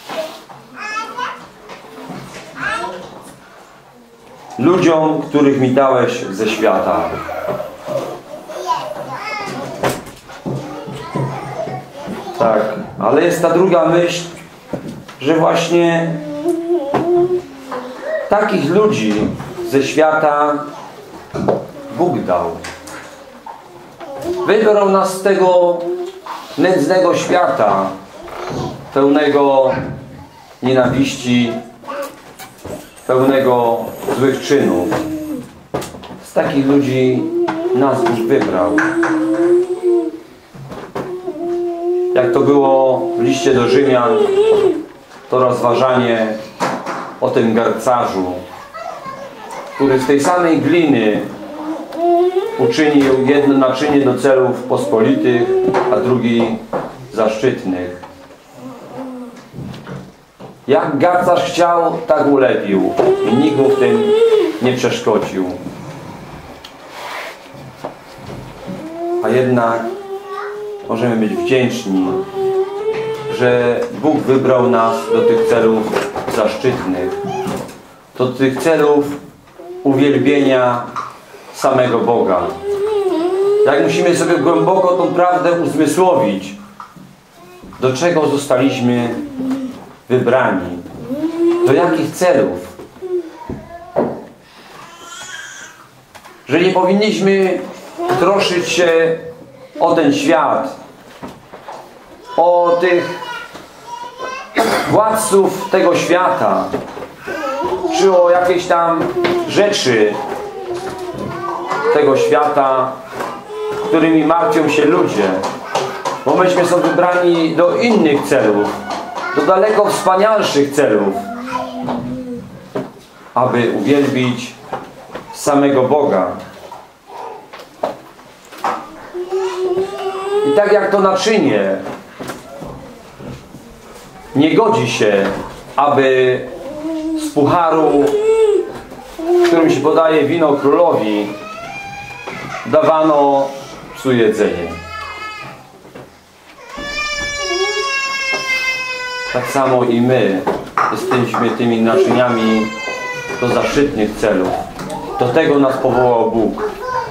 Ludziom, których mi dałeś ze świata. Tak, ale jest ta druga myśl, że właśnie takich ludzi ze świata Bóg dał. Wybrał nas z tego nędznego świata, pełnego nienawiści, pełnego złych czynów. Z takich ludzi nas Bóg wybrał. Jak to było w liście do Rzymian, to rozważanie o tym garncarzu, który z tej samej gliny uczynił jedno naczynie do celów pospolitych, a drugi zaszczytnych. Jak garncarz chciał, tak ulepił i nikt mu w tym nie przeszkodził. A jednak możemy być wdzięczni, że Bóg wybrał nas do tych celów zaszczytnych, do tych celów uwielbienia samego Boga. Jak musimy sobie głęboko tą prawdę uzmysłowić, do czego zostaliśmy wybrani, do jakich celów. Że nie powinniśmy troszyć się o ten świat, o tych władców tego świata, czy o jakieś tam rzeczy tego świata, którymi martwią się ludzie. Bo myśmy są wybrani do innych celów, do daleko wspanialszych celów, aby uwielbić samego Boga. I tak jak to naczynie nie godzi się, aby z pucharu, w którym się podaje wino królowi, dawano psu jedzenie. Tak samo i my jesteśmy tymi naczyniami do zaszczytnych celów. Do tego nas powołał Bóg.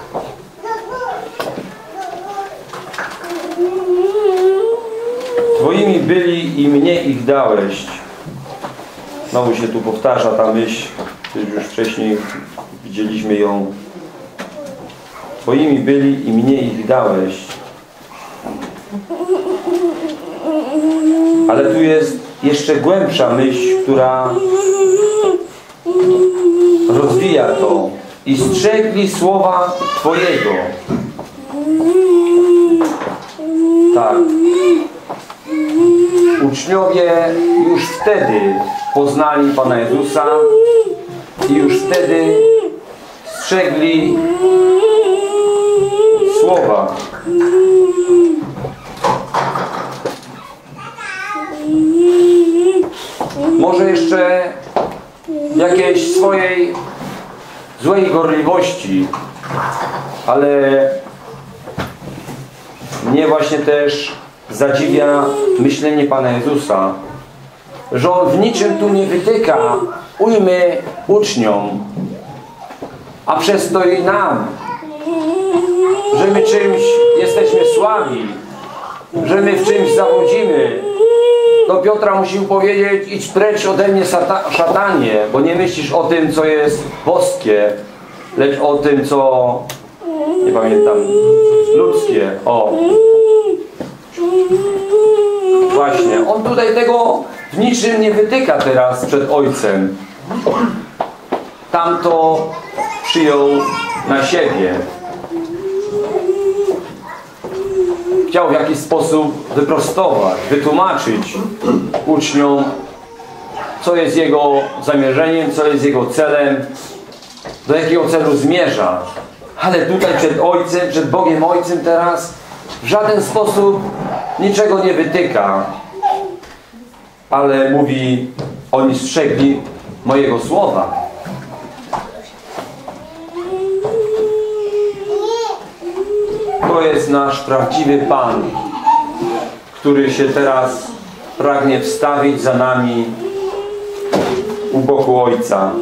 Twoimi byli i mnie ich dałeś. Znowu się tu powtarza ta myśl, już wcześniej widzieliśmy ją. Twoimi byli i mnie ich dałeś. Ale tu jest jeszcze głębsza myśl, która rozwija to. I strzegli słowa Twojego. Tak. Uczniowie już wtedy poznali Pana Jezusa i już wtedy strzegli słowa. jeszcze jakiejś swojej złej gorliwości, ale mnie właśnie też zadziwia myślenie Pana Jezusa, że On w niczym tu nie wytyka ujmy uczniom, a przez to i nam, że my czymś jesteśmy słabi, że my w czymś zawodzimy. Do Piotra musił powiedzieć: idź precz ode mnie, szatanie, bo nie myślisz o tym, co jest boskie, lecz o tym, co, nie pamiętam, ludzkie. O, właśnie, on tutaj tego w niczym nie wytyka teraz przed Ojcem. Tamto przyjął na siebie. Chciał w jakiś sposób wyprostować, wytłumaczyć uczniom, co jest jego zamierzeniem, co jest jego celem, do jakiego celu zmierza. Ale tutaj przed Ojcem, przed Bogiem Ojcem teraz w żaden sposób niczego nie wytyka. Ale mówi: oni strzegli mojego słowa. To jest nasz prawdziwy Pan, który się teraz pragnie wstawić za nami u boku Ojca.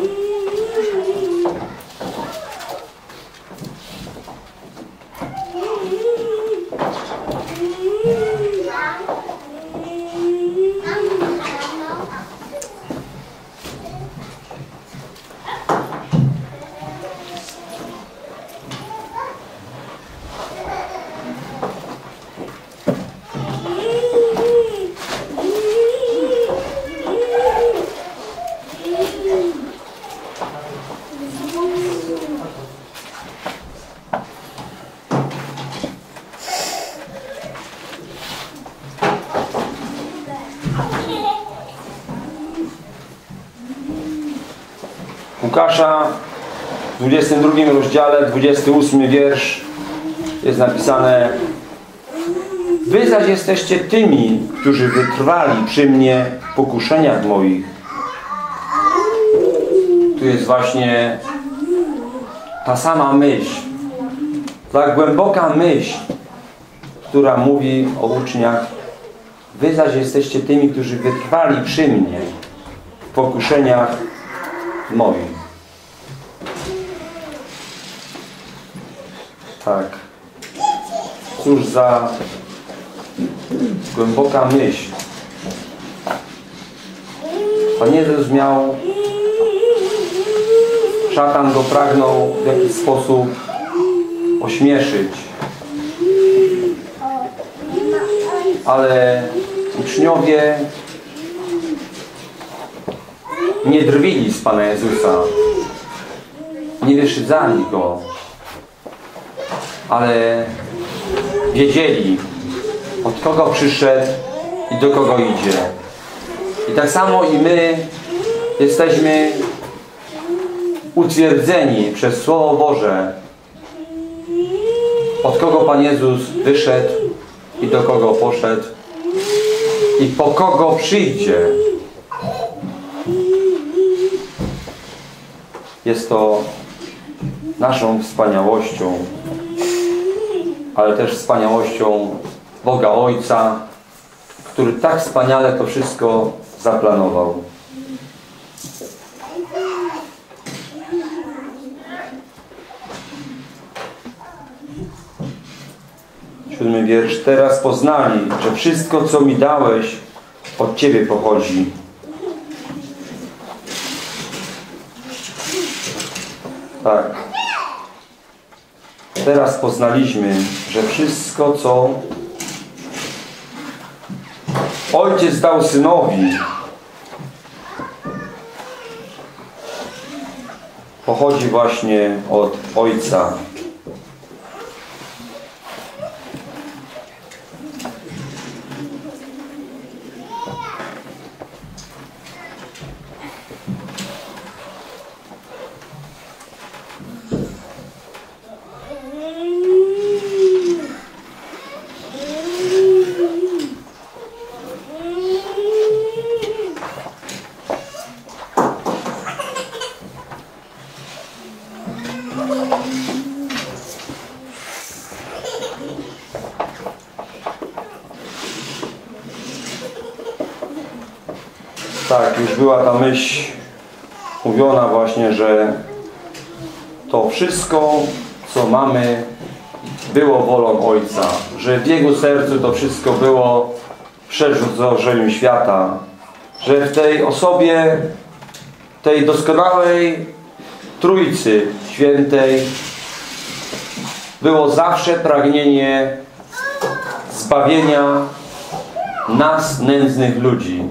Łukasza w dwudziestym drugim rozdziale, dwudziesty ósmy wiersz jest napisane: wy zaś jesteście tymi, którzy wytrwali przy mnie w pokuszeniach moich. Tu jest właśnie ta sama myśl, ta głęboka myśl, która mówi o uczniach: wy zaś jesteście tymi, którzy wytrwali przy mnie w pokuszeniach moich. Tak. Cóż za głęboka myśl. Pan Jezus miał, szatan go pragnął w jakiś sposób ośmieszyć. Ale uczniowie nie drwili z Pana Jezusa. Nie wyszydzali Go. Ale wiedzieli, od kogo przyszedł i do kogo idzie. I tak samo i my jesteśmy utwierdzeni przez Słowo Boże, od kogo Pan Jezus wyszedł i do kogo poszedł i po kogo przyjdzie. Jest to naszą wspaniałością, ale też wspaniałością Boga Ojca, który tak wspaniale to wszystko zaplanował. Siódmy wiersz. Teraz poznali, że wszystko, co mi dałeś, od Ciebie pochodzi. Tak. Teraz poznaliśmy, że wszystko, co Ojciec dał Synowi, pochodzi właśnie od Ojca. Tak, już była ta myśl mówiona właśnie, że to wszystko, co mamy, było wolą Ojca. Że w Jego sercu to wszystko było przed założeniem świata. Że w tej osobie, tej doskonałej Trójcy Świętej było zawsze pragnienie zbawienia nas, nędznych ludzi.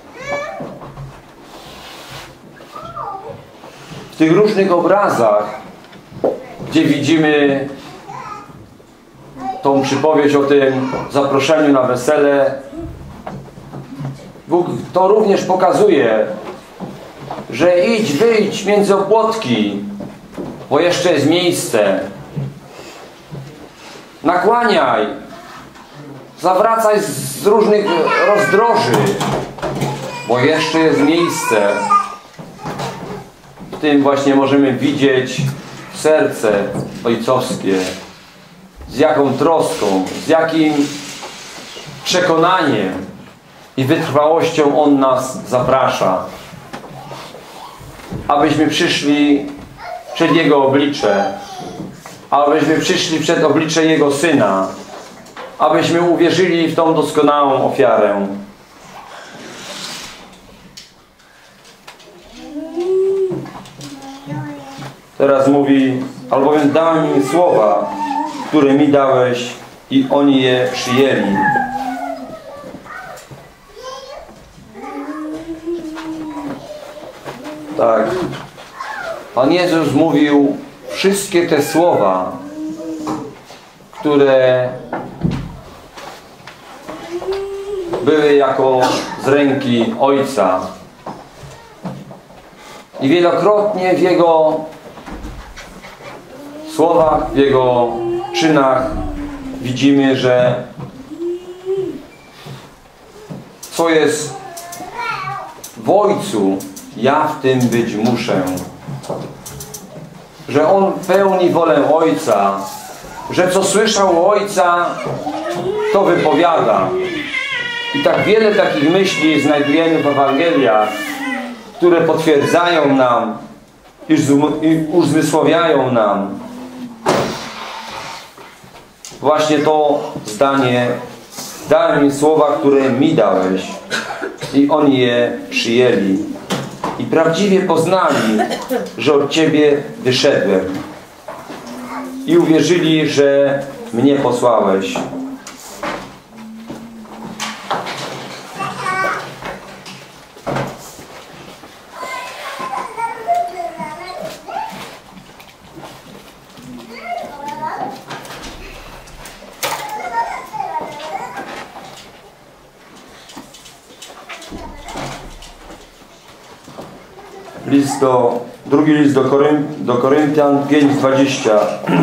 W tych różnych obrazach, gdzie widzimy tą przypowieść o tym zaproszeniu na wesele, Bóg to również pokazuje, że idź, wyjdź między opłotki, bo jeszcze jest miejsce. Nakłaniaj, zawracaj z różnych rozdroży, bo jeszcze jest miejsce. W tym właśnie możemy widzieć serce ojcowskie, z jaką troską, z jakim przekonaniem i wytrwałością On nas zaprasza, abyśmy przyszli przed Jego oblicze, abyśmy przyszli przed oblicze Jego Syna, abyśmy uwierzyli w tą doskonałą ofiarę. Teraz mówi, albowiem dałem im słowa, które mi dałeś i oni je przyjęli. Tak. Pan Jezus mówił wszystkie te słowa, które były jako z ręki Ojca. I wielokrotnie w Jego słowach, w Jego czynach widzimy, że co jest w Ojcu, ja w tym być muszę. Że On pełni wolę Ojca, że co słyszał Ojca, to wypowiada. I tak wiele takich myśli znajdujemy w Ewangeliach, które potwierdzają nam i uzmysławiają nam właśnie to zdanie: dałem im słowa, które mi dałeś i oni je przyjęli i prawdziwie poznali, że od Ciebie wyszedłem i uwierzyli, że mnie posłałeś. List do, drugi list do, Koryn, do Koryntian pięć dwadzieścia.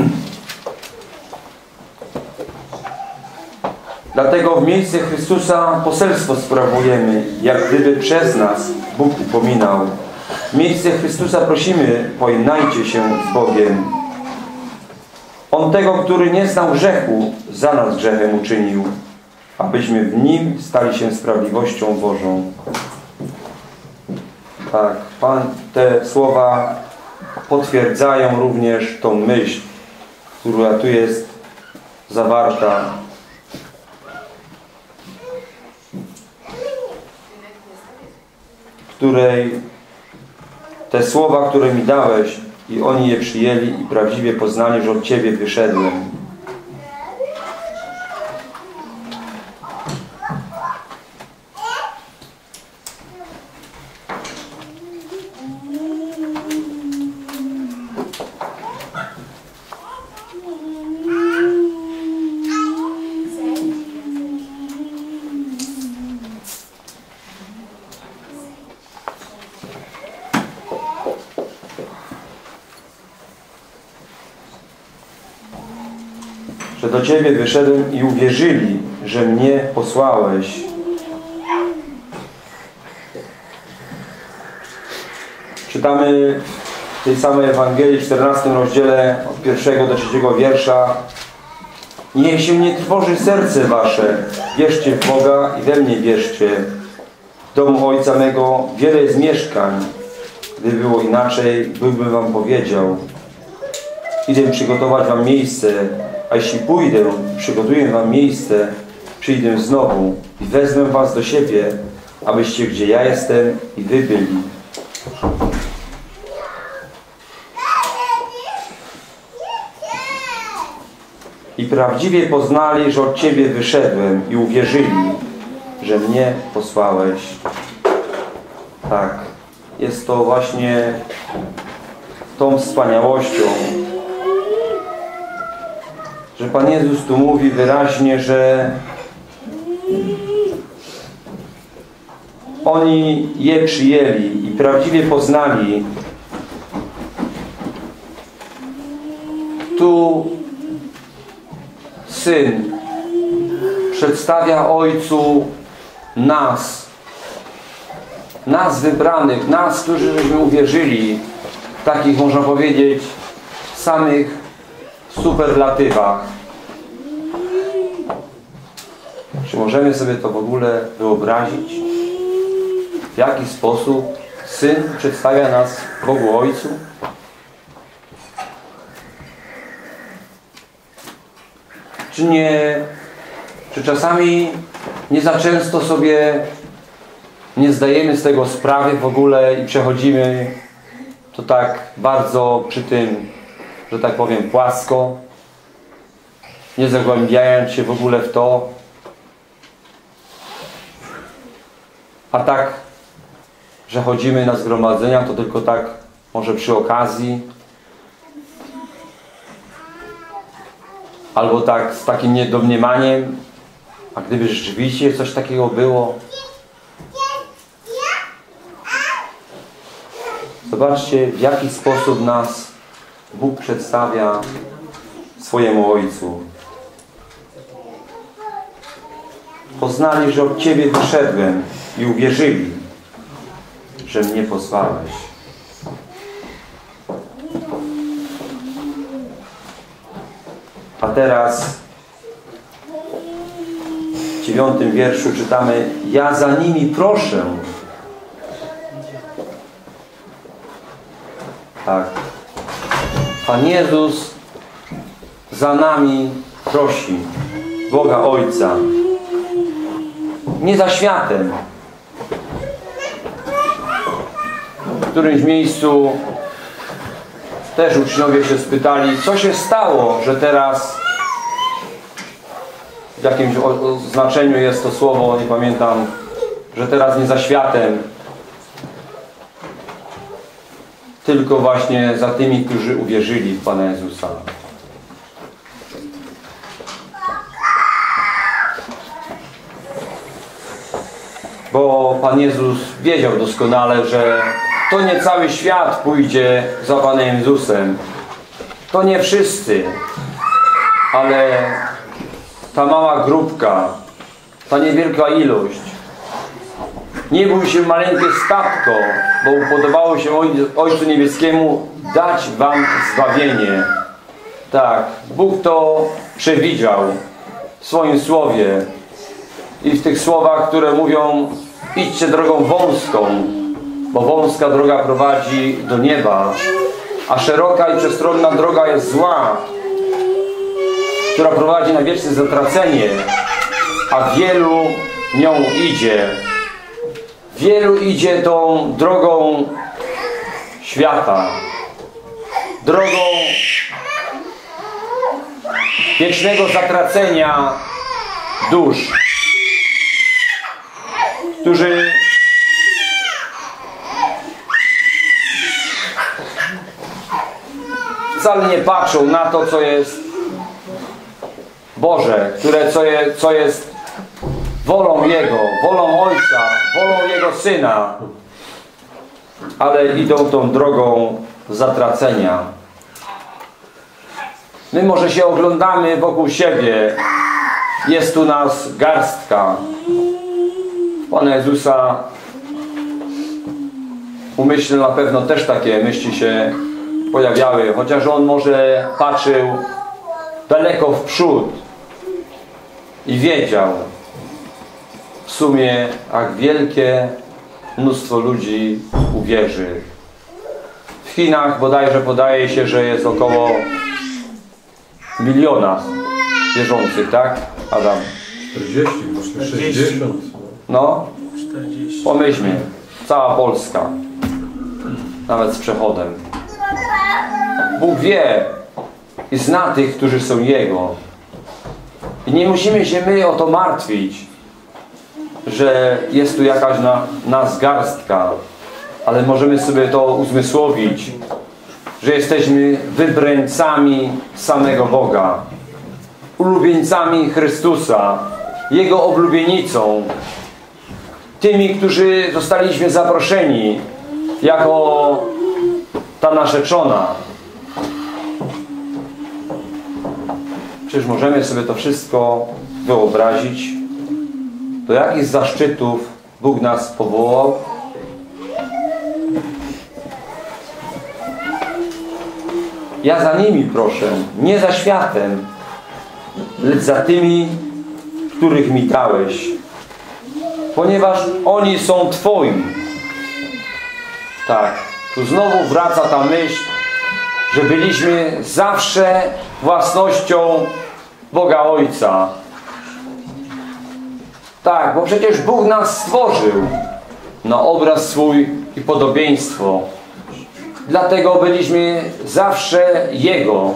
Dlatego w miejsce Chrystusa poselstwo sprawujemy, jak gdyby przez nas Bóg upominał. W miejsce Chrystusa prosimy, pojednajcie się z Bogiem. On tego, który nie znał grzechu, za nas grzechem uczynił, abyśmy w Nim stali się sprawiedliwością Bożą. Tak, Pan te słowa potwierdzają również tą myśl, która tu jest zawarta. W której te słowa, które mi dałeś i oni je przyjęli i prawdziwie poznali, że od Ciebie wyszedłem. Że do Ciebie wyszedłem i uwierzyli, że mnie posłałeś. Czytamy w tej samej Ewangelii w czternastym rozdziale od pierwszego do trzeciego wiersza: niech się nie trwoży serce wasze, wierzcie w Boga i we mnie wierzcie. W domu Ojca mego wiele jest mieszkań. Gdyby było inaczej, byłbym wam powiedział. Idę przygotować wam miejsce, a jeśli pójdę, przygotuję wam miejsce, przyjdę znowu i wezmę was do siebie, abyście gdzie ja jestem i wy byli. I prawdziwie poznali, że od Ciebie wyszedłem i uwierzyli, że mnie posłałeś. Tak, jest to właśnie tą wspaniałością, że Pan Jezus tu mówi wyraźnie, że oni je przyjęli i prawdziwie poznali. Tu Syn przedstawia Ojcu nas, nas wybranych, nas, którzy żeśmy uwierzyli w takich, można powiedzieć, samych superlatywach. Czy możemy sobie to w ogóle wyobrazić? W jaki sposób Syn przedstawia nas Bogu Ojcu? Czy nie, czy czasami nie za często sobie nie zdajemy z tego sprawy w ogóle i przechodzimy to tak bardzo przy tym, że tak powiem, płasko, nie zagłębiając się w ogóle w to, a tak, że chodzimy na zgromadzenia, to tylko tak może przy okazji, albo tak z takim niedomniemaniem, a gdyby rzeczywiście coś takiego było. Zobaczcie, w jaki sposób nas Bóg przedstawia swojemu Ojcu. Poznali, że od Ciebie wyszedłem i uwierzyli, że mnie posłałeś. A teraz w dziewiątym wierszu czytamy: ja za nimi proszę. Tak. Pan Jezus za nami prosi Boga Ojca. Nie za światem. W którymś miejscu też uczniowie się spytali, co się stało, że teraz, w jakimś znaczeniu jest to słowo, nie pamiętam, że teraz nie za światem, tylko właśnie za tymi, którzy uwierzyli w Pana Jezusa. Bo Pan Jezus wiedział doskonale, że to nie cały świat pójdzie za Panem Jezusem. To nie wszyscy. Ale ta mała grupka, ta niewielka ilość. Nie bój się, maleńkie statko, bo podobało się Ojcu Niebieskiemu dać wam zbawienie. Tak, Bóg to przewidział w swoim słowie. I w tych słowach, które mówią: idźcie drogą wąską, bo wąska droga prowadzi do nieba, a szeroka i przestronna droga jest zła, która prowadzi na wieczne zatracenie, a wielu nią idzie. Wielu idzie tą drogą świata, drogą wiecznego zatracenia dusz, którzy wcale nie patrzą na to, co jest Boże, które, co, je, co jest wolą Jego, wolą Ojca, wolą Jego Syna, ale idą tą drogą zatracenia. My może się oglądamy wokół siebie, jest tu nas garstka. Pana Jezusa umyślnie na pewno też takie myśli się pojawiały, chociaż On może patrzył daleko w przód i wiedział, w sumie jak wielkie mnóstwo ludzi uwierzy. W Chinach bodajże podaje się, że jest około miliona wierzących, tak, Adam? czterdzieści, właśnie sześćdziesiąt. No, czterdzieści. pomyślmy, cała Polska, nawet z przechodem. Bóg wie i zna tych, którzy są Jego. I nie musimy się my o to martwić, że jest tu jakaś na, nas garstka, ale możemy sobie to uzmysłowić, że jesteśmy wybrańcami samego Boga, ulubieńcami Chrystusa, Jego oblubienicą, tymi, którzy zostaliśmy zaproszeni jako ta narzeczona. Przecież możemy sobie to wszystko wyobrazić, do jakich zaszczytów Bóg nas powołał. Ja za nimi proszę, nie za światem, lecz za tymi, których mi dałeś, ponieważ oni są Twoi. Tak, tu znowu wraca ta myśl, że byliśmy zawsze własnością Boga Ojca. Tak, bo przecież Bóg nas stworzył na obraz swój i podobieństwo. Dlatego byliśmy zawsze Jego.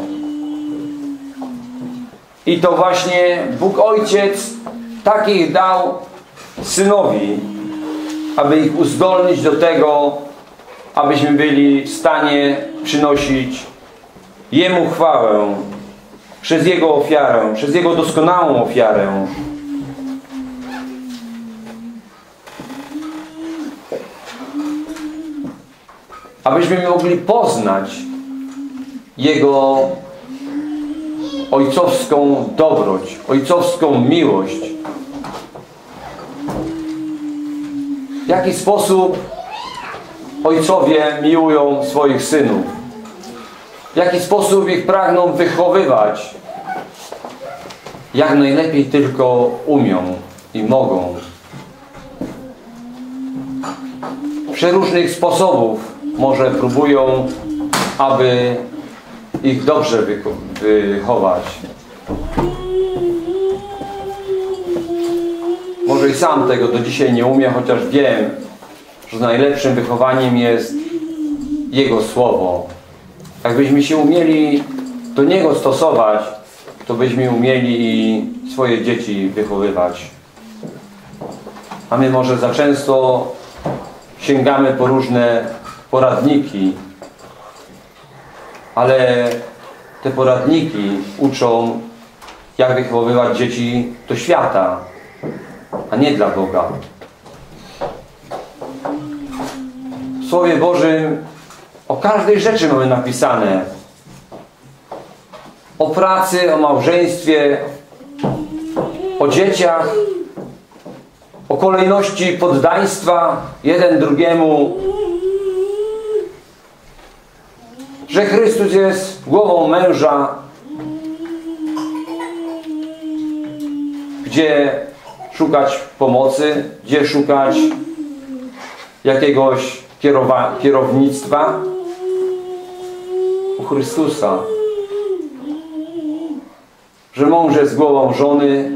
I to właśnie Bóg Ojciec takich dał Synowi, aby ich uzdolnić do tego, abyśmy byli w stanie przynosić Jemu chwałę przez Jego ofiarę, przez Jego doskonałą ofiarę. Abyśmy mogli poznać Jego ojcowską dobroć, ojcowską miłość. W jaki sposób ojcowie miłują swoich synów? W jaki sposób ich pragną wychowywać? Jak najlepiej tylko umią i mogą. Przeróżnych sposobów może próbują, aby ich dobrze wychować. Może i sam tego do dzisiaj nie umiem, chociaż wiem, że najlepszym wychowaniem jest Jego Słowo. Jakbyśmy się umieli do Niego stosować, to byśmy umieli i swoje dzieci wychowywać. A my może za często sięgamy po różne poradniki, ale te poradniki uczą, jak wychowywać dzieci do świata, a nie dla Boga. W Słowie Bożym o każdej rzeczy mamy napisane. O pracy, o małżeństwie, o dzieciach, o kolejności poddaństwa jeden drugiemu. Że Chrystus jest głową męża, gdzie szukać pomocy, gdzie szukać jakiegoś kierowa kierownictwa u Chrystusa. Że mąż jest głową żony,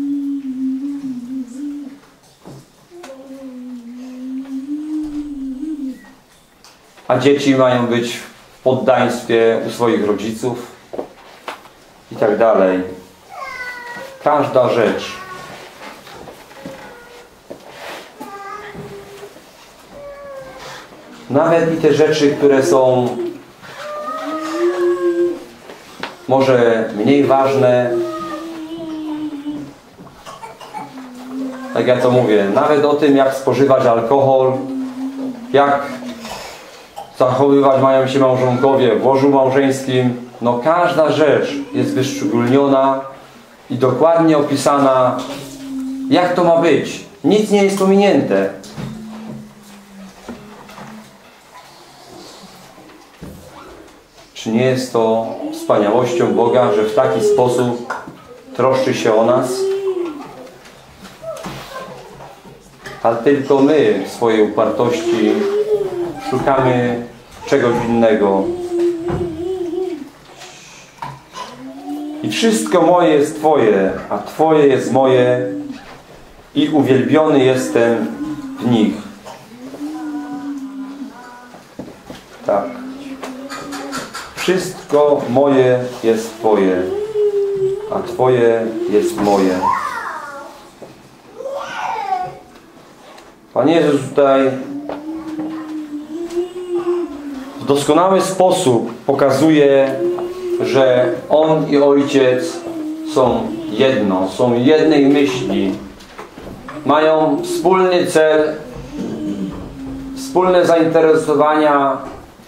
a dzieci mają być w poddaństwie u swoich rodziców i tak dalej. Każda rzecz. Nawet i te rzeczy, które są może mniej ważne, tak ja to mówię, nawet o tym, jak spożywać alkohol, jak zachowywać mają się małżonkowie w łożu małżeńskim. No każda rzecz jest wyszczególniona i dokładnie opisana, jak to ma być. Nic nie jest pominięte. Czy nie jest to wspaniałością Boga, że w taki sposób troszczy się o nas? a tylko my w swojej upartości szukamy czegoś innego. I wszystko moje jest Twoje, a Twoje jest moje i uwielbiony jestem w nich. Tak. Wszystko moje jest Twoje, a Twoje jest moje. Pan Jezus tutaj w doskonały sposób pokazuje, że On i Ojciec są jedno, są jednej myśli. Mają wspólny cel, wspólne zainteresowania,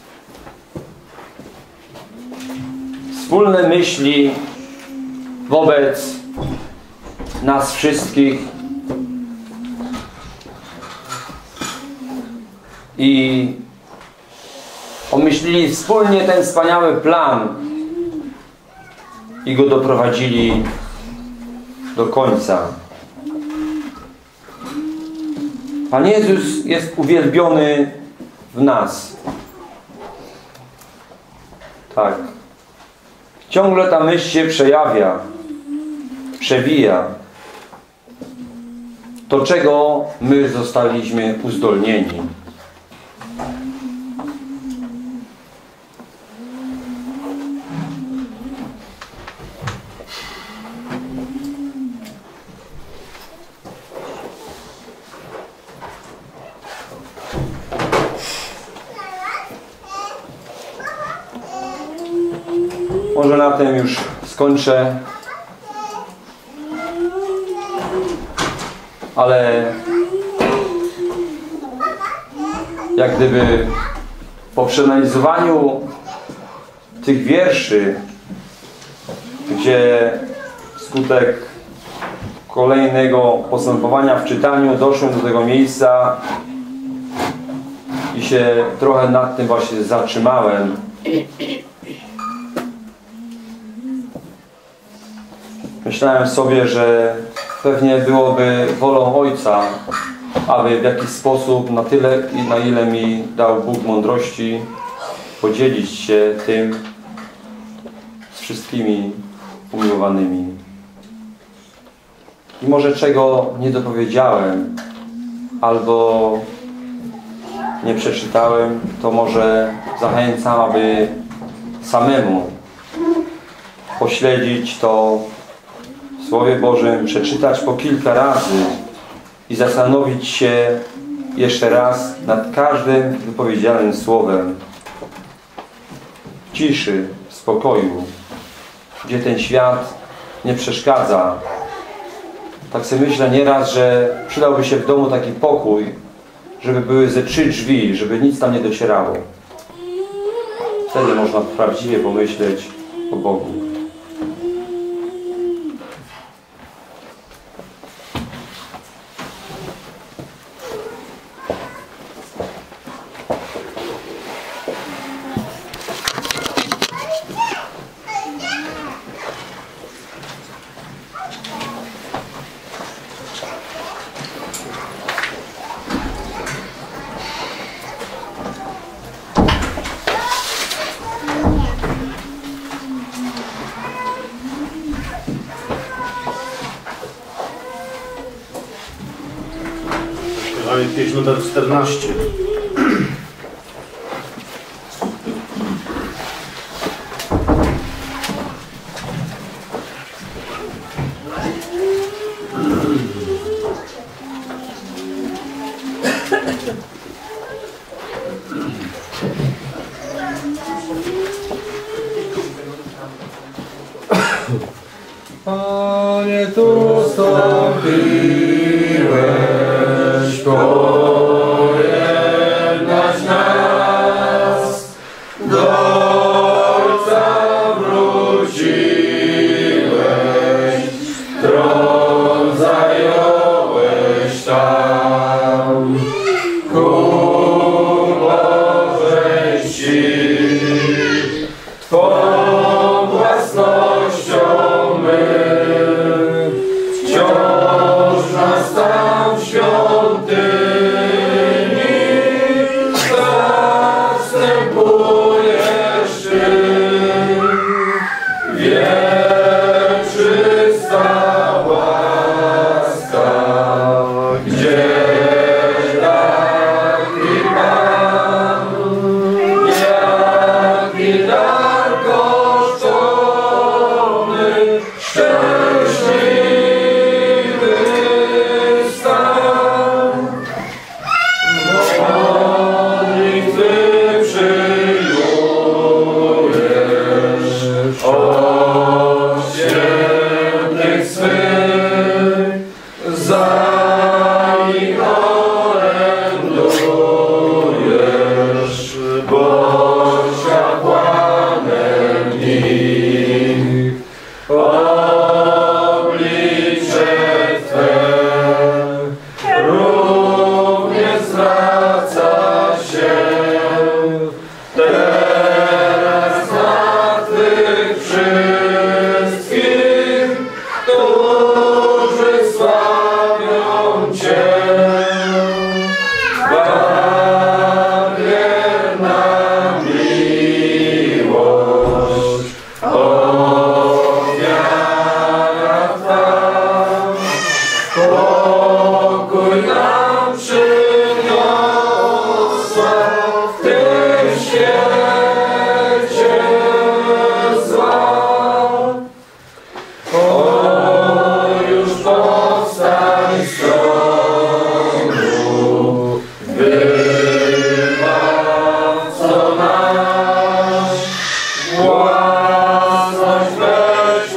wspólne myśli wobec nas wszystkich. I omyślili wspólnie ten wspaniały plan i go doprowadzili do końca. Pan Jezus jest uwielbiony w nas. Tak. Ciągle ta myśl się przejawia, przewija. Do czego my zostaliśmy uzdolnieni. Może na tym już skończę, ale jak gdyby po przeanalizowaniu tych wierszy, gdzie wskutek kolejnego postępowania w czytaniu doszłem do tego miejsca i się trochę nad tym właśnie zatrzymałem. Myślałem sobie, że pewnie byłoby wolą Ojca, aby w jakiś sposób, na tyle, na ile mi dał Bóg mądrości, podzielić się tym z wszystkimi umiłowanymi. I może czego nie dopowiedziałem, albo nie przeczytałem, to może zachęcam, aby samemu pośledzić to w Słowie Bożym, przeczytać po kilka razy i zastanowić się jeszcze raz nad każdym wypowiedzianym słowem. W ciszy, w spokoju, gdzie ten świat nie przeszkadza. Tak sobie myślę nieraz, że przydałby się w domu taki pokój, żeby były ze trzy drzwi, żeby nic tam nie docierało. Wtedy można prawdziwie pomyśleć o Bogu. pięć numer czternaście. Panie, tu wstąpiłeś, pojednać nas, do Ojca wróciłeś, tron zająłeś tam, ku Bożej czci, Twą własnością my wciąż za nich orędujesz, boś kapłanem ich. Oblicze Twe również zwraca się teraz na Tych wszystkich, którzy sławią Cię. Wierna miłość, ofiara Twa, pokój nam przyniosła w tym świecie zła. O, już powstań z tronu, Wybawco nasz, własność weź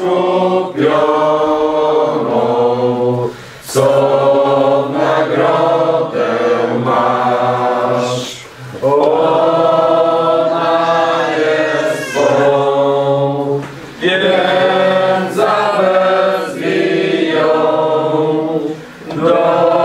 kupioną, co w nagrodę masz. Ona jest Twą, więc zawezwij ją do